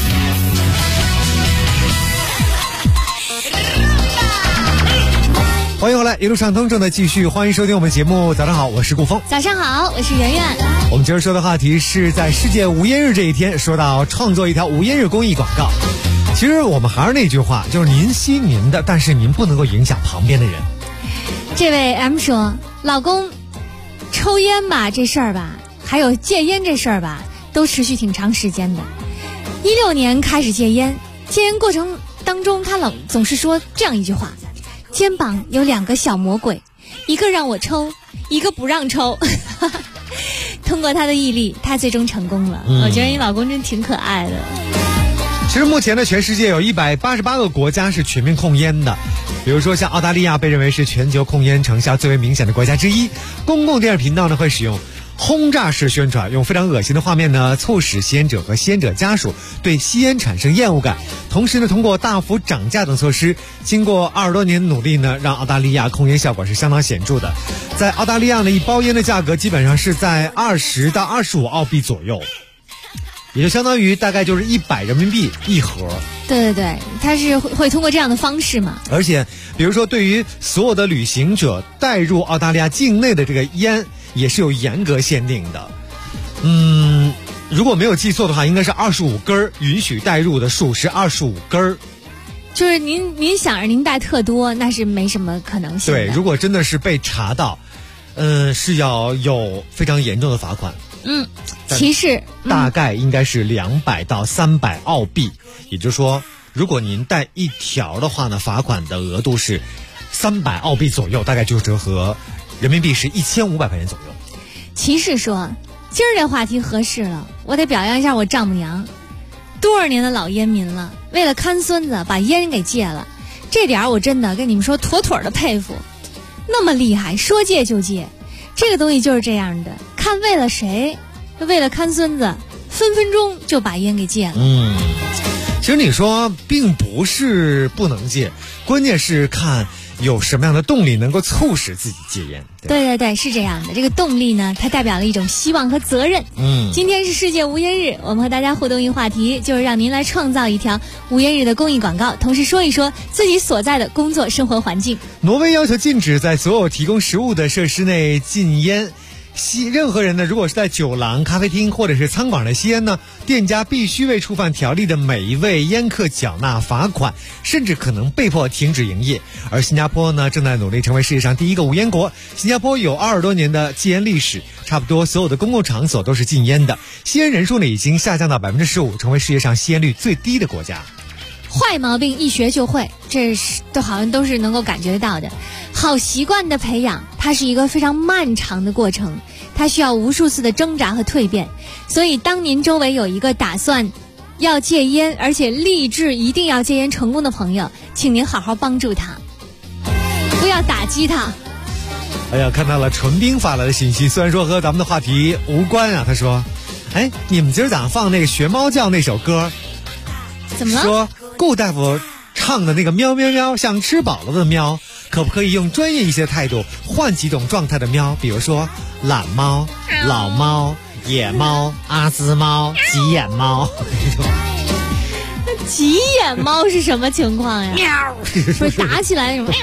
欢迎回来，一路畅通正在继续，欢迎收听我们节目。早上好，我是顾峰。 早上好，我是圆圆。 我们今儿说的话题是在世界无烟日这一天，说到创作一条无烟日公益广告。其实我们还是那句话，就是您吸您的，但是您不能够影响旁边的人。 这位 M 说，老公抽烟吧这事儿吧，还有戒烟这事儿吧，都持续挺长时间的。16年开始戒烟，戒烟过程当中他总是说这样一句话，肩膀有2个小魔鬼，一个让我抽，一个不让抽。通过他的毅力，他最终成功了。我觉得你老公真挺可爱的。 其实目前的全世界有188个国家是全面控烟的，比如说像澳大利亚被认为是全球控烟成效最为明显的国家之一。公共电视频道呢会使用轰炸式宣传，用非常恶心的画面呢促使吸烟者和吸烟者家属对吸烟产生厌恶感。同时呢，通过大幅涨价等措施，经过20多年努力呢，让澳大利亚控烟效果是相当显著的。在澳大利亚呢，一包烟的价格基本上是在20到25澳币左右，也就相当于大概就是100人民币一盒。 对对对，它是会通过这样的方式嘛。 而且比如说对于所有的旅行者带入澳大利亚境内的这个烟也是有严格限定的。如果没有记错的话，应该是25根，允许带入的数是25根。 就是您想着您带特多，那是没什么可能性的。 对，如果真的是被查到，是要有非常严重的罚款。 歧视大概应该是200到300澳币，也就是说，如果您带1条的话呢，罚款的额度是300澳币左右，大概就折合人民币是1500块钱左右。 骑士说，今儿这话题合适了，我得表扬一下我丈母娘，多少年的老烟民了，为了看孙子把烟给戒了，这点我真的跟你们说妥妥的佩服，那么厉害，说戒就戒。这个东西就是这样的，看为了谁，为了看孙子，分分钟就把烟给戒了。 其实你说并不是不能戒，关键是看有什么样的动力能够促使自己戒烟。 对对对，是这样的。这个动力呢，它代表了一种希望和责任。今天是世界无烟日，我们和大家互动一个话题，就是让您来创造一条无烟日的公益广告，同时说一说自己所在的工作生活环境。 挪威要求禁止在所有提供食物的设施内禁烟。任何人呢，如果是在酒廊、咖啡厅或者是餐馆内吸烟呢，店家必须为触犯条例的每一位烟客缴纳罚款，甚至可能被迫停止营业。而新加坡呢，正在努力成为世界上第一个无烟国。新加坡有20多年的戒烟历史，差不多所有的公共场所都是禁烟的，吸烟人数呢已经下降到15%，成为世界上吸烟率最低的国家。 坏毛病一学就会，这都好像都是能够感觉到的。好习惯的培养，它是一个非常漫长的过程，它需要无数次的挣扎和蜕变。所以当您周围有一个打算要戒烟，而且立志一定要戒烟成功的朋友，请您好好帮助他，不要打击他。 哎呀，看到了纯冰发来的信息，虽然说和咱们的话题无关啊，他说你们今儿早上放那个学猫叫那首歌怎么了？ 说顾大夫唱的那个喵喵喵像吃饱了的喵，可不可以用专业一些态度换几种状态的喵，比如说懒猫、老猫、野猫、阿兹猫、急眼猫。 那急眼猫是什么情况呀？ 喵， 不是打起来那种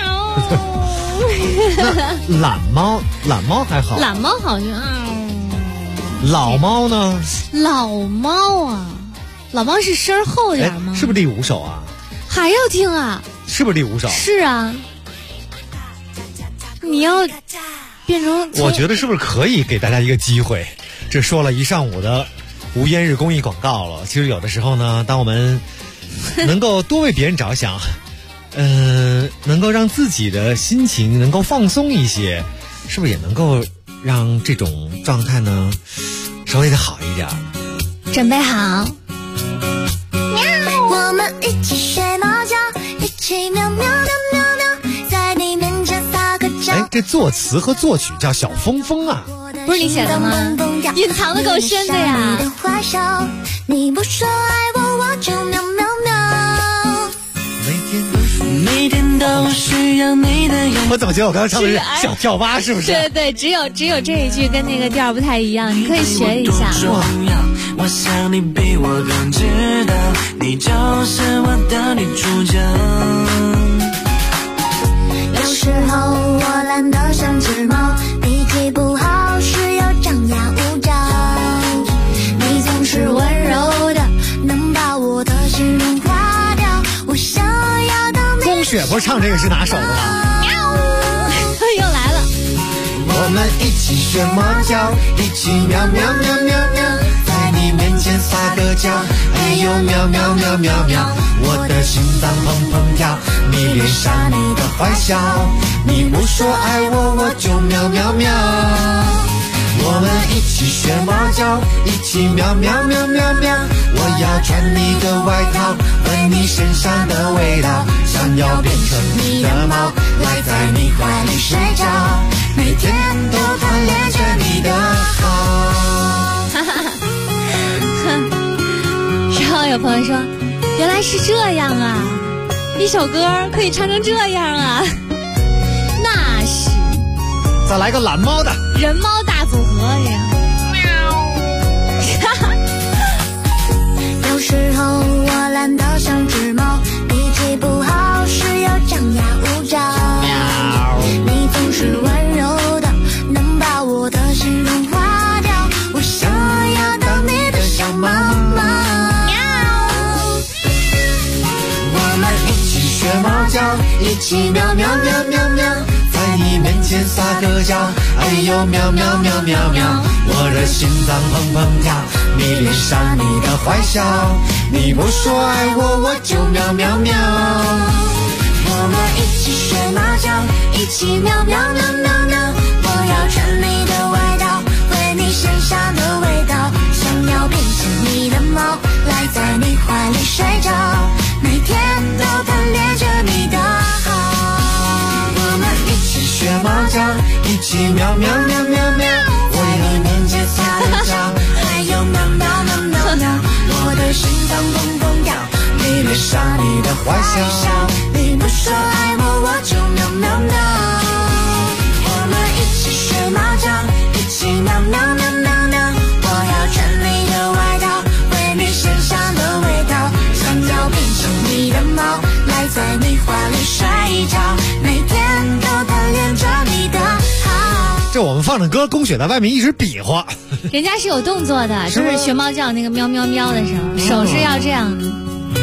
喵。 懒猫还好， 懒猫好像老猫呢？ 老猫啊，老猫是声厚点吗？ 是不是第5首啊？ 还要听啊？ 是不是第5首？ 是啊。你要变成…… 我觉得是不是可以给大家一个机会？这说了一上午的无烟日公益广告了。其实有的时候呢，当我们能够多为别人着想，能够让自己的心情能够放松一些，是不是也能够让这种状态呢稍微的好一点？ 准备好。 我们一起学猫叫，一起喵喵喵喵喵，在你面前撒个娇。 哎，这作词和作曲叫小峰峰啊， 不是你写的吗？隐藏的够深的呀。 你不说爱我，我就喵喵喵。 每天都需要你的拥抱。 我怎么觉得我刚才唱的是小跳蛙，是不是？ 对对，只有这一句跟那个调不太一样，你可以学一下。 我想你比我更知道，你就是我的女主角。 有时候我懒得像只猫，脾气不好时又张牙舞爪，你总是温柔的，能把我的心融化掉。我想要的宫雪不是唱这个是哪首的吗？ 又来了。 我们一起学猫叫，一起喵喵喵喵喵，在你面前撒个娇，哎呦喵喵喵喵喵，我的心脏砰砰跳，你脸上你的坏笑，你不说爱我，我就喵喵喵。我们一起学猫叫，一起喵喵喵喵喵，我要穿你的外套，闻你身上的味道，想要变成你的猫，赖在你怀里睡觉，每天都贪恋着你的好。 然后有朋友说，原来是这样啊，一首歌可以唱成这样啊。那是再来个懒猫的人猫大组合呀。 有时候我懒得像只猫，脾气不好时又张牙舞爪，你总是温柔的，能把我的心融化掉，我想要当你的小猫猫。 我们一起学猫叫，一起喵喵喵喵喵，在你面前撒个娇，哎呦喵喵喵喵喵，我的心脏砰砰跳，你脸上你的坏笑，你不说爱我，我就喵喵喵。 我们一起学猫叫，一起喵喵喵喵喵，我要穿你的外套，闻你身上的味道，想要变成你的猫，赖在你怀里睡着，每天都贪恋着你的好。 我们一起学猫叫，一起喵喵喵喵喵，在你面前撒个娇， 还有喵喵喵喵喵，我的心脏砰砰跳， 你脸上你的坏笑， 你不说爱我，我就喵喵喵。我们一起学猫叫，一起喵喵喵喵喵，我要穿你的外套，闻你身上的味道，想要变成你的猫，赖在你怀里睡着，每天都贪恋着你的好。 这我们放着歌，宫雪在外面一直比划。 人家是有动作的，就是学猫叫那个喵喵喵的时候，手是要这样的。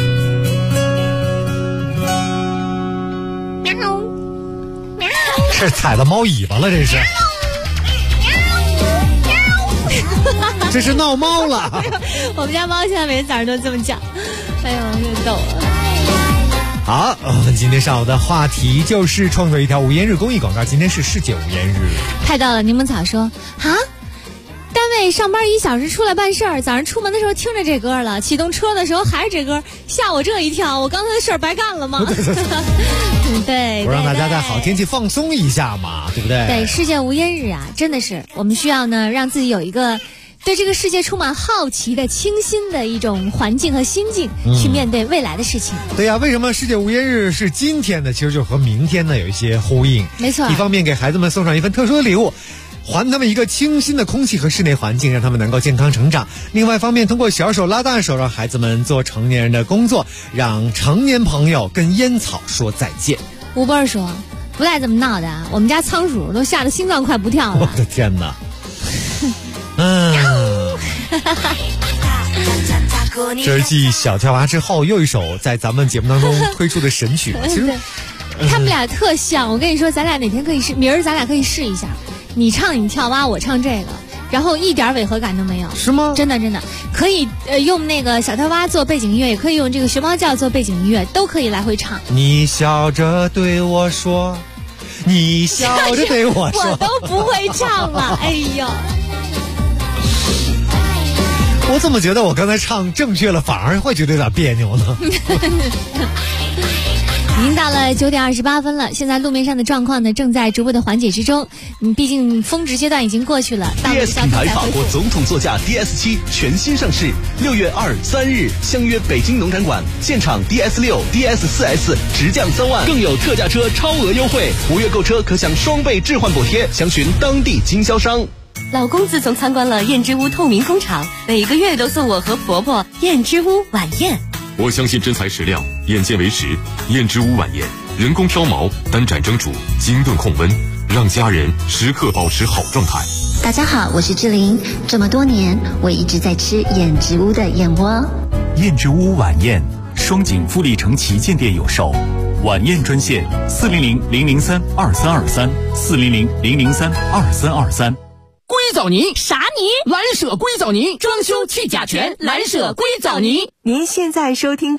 这踩到猫尾巴了，这是。这是闹猫了。 我们家猫现在每天早上都这么叫，哎呦，真逗了。 好，我们今天上午的话题就是创作一条无烟日公益广告。今天是世界无烟日。 拍到了柠檬草说啊，单位上班1小时出来办事儿，早上出门的时候听着这歌了，启动车的时候还是这歌，吓我这一跳，我刚才的事儿白干了吗？对， 不让大家在好天气放松一下嘛，对不对？ 对，世界无烟日啊，真的是我们需要呢，让自己有一个对这个世界充满好奇的清新的一种环境和心境，去面对未来的事情。 对呀，为什么世界无烟日是今天呢？其实就和明天呢有一些呼应。 没错， 一方面给孩子们送上一份特殊的礼物，还他们一个清新的空气和室内环境，让他们能够健康成长。另外一方面，通过小手拉大手，让孩子们做成年人的工作，让成年朋友跟烟草说再见。 吴波说，不带这么闹的，我们家仓鼠都吓得心脏快不跳了。 我的天哪！嗯。 这是继小跳蛙之后又一首在咱们节目当中推出的神曲。其实他们俩特像，我跟你说，咱俩哪天可以试，明儿咱俩可以试一下，你唱你跳蛙，我唱这个，然后一点违和感都没有。 是吗？ 真的可以用那个小跳蛙做背景音乐，也可以用这个学猫叫做背景音乐，都可以来回唱。 你笑着对我说，你笑着对我说， 我都不会唱了，哎呦。 我怎么觉得我刚才唱正确了，反而会觉得有点别扭呢？ 已经到了9点28分了，现在路面上的状况呢正在逐步的缓解之中。毕竟峰值阶段已经过去了。 DS 品牌法国总统座驾 DS7 全新上市，6月2、3日相约北京农展馆，现场 DS6、DS4S 直降3万，更有特价车超额优惠，5月购车可享双倍置换补贴，详询当地经销商。 老公自从参观了燕之屋透明工厂，每个月都送我和婆婆燕之屋晚宴。 我相信真材实料，眼见为实。燕之屋晚宴，人工挑毛，单盏蒸煮，精炖控温，让家人时刻保持好状态。 大家好，我是志玲。这么多年，我一直在吃燕之屋的燕窝。 燕之屋晚宴，双井富力城旗舰店有售。晚宴专线400-003-2323，400-003-2323。 硅藻泥啥泥？ 蓝舍硅藻泥，装修去甲醛，蓝舍硅藻泥。 您现在收听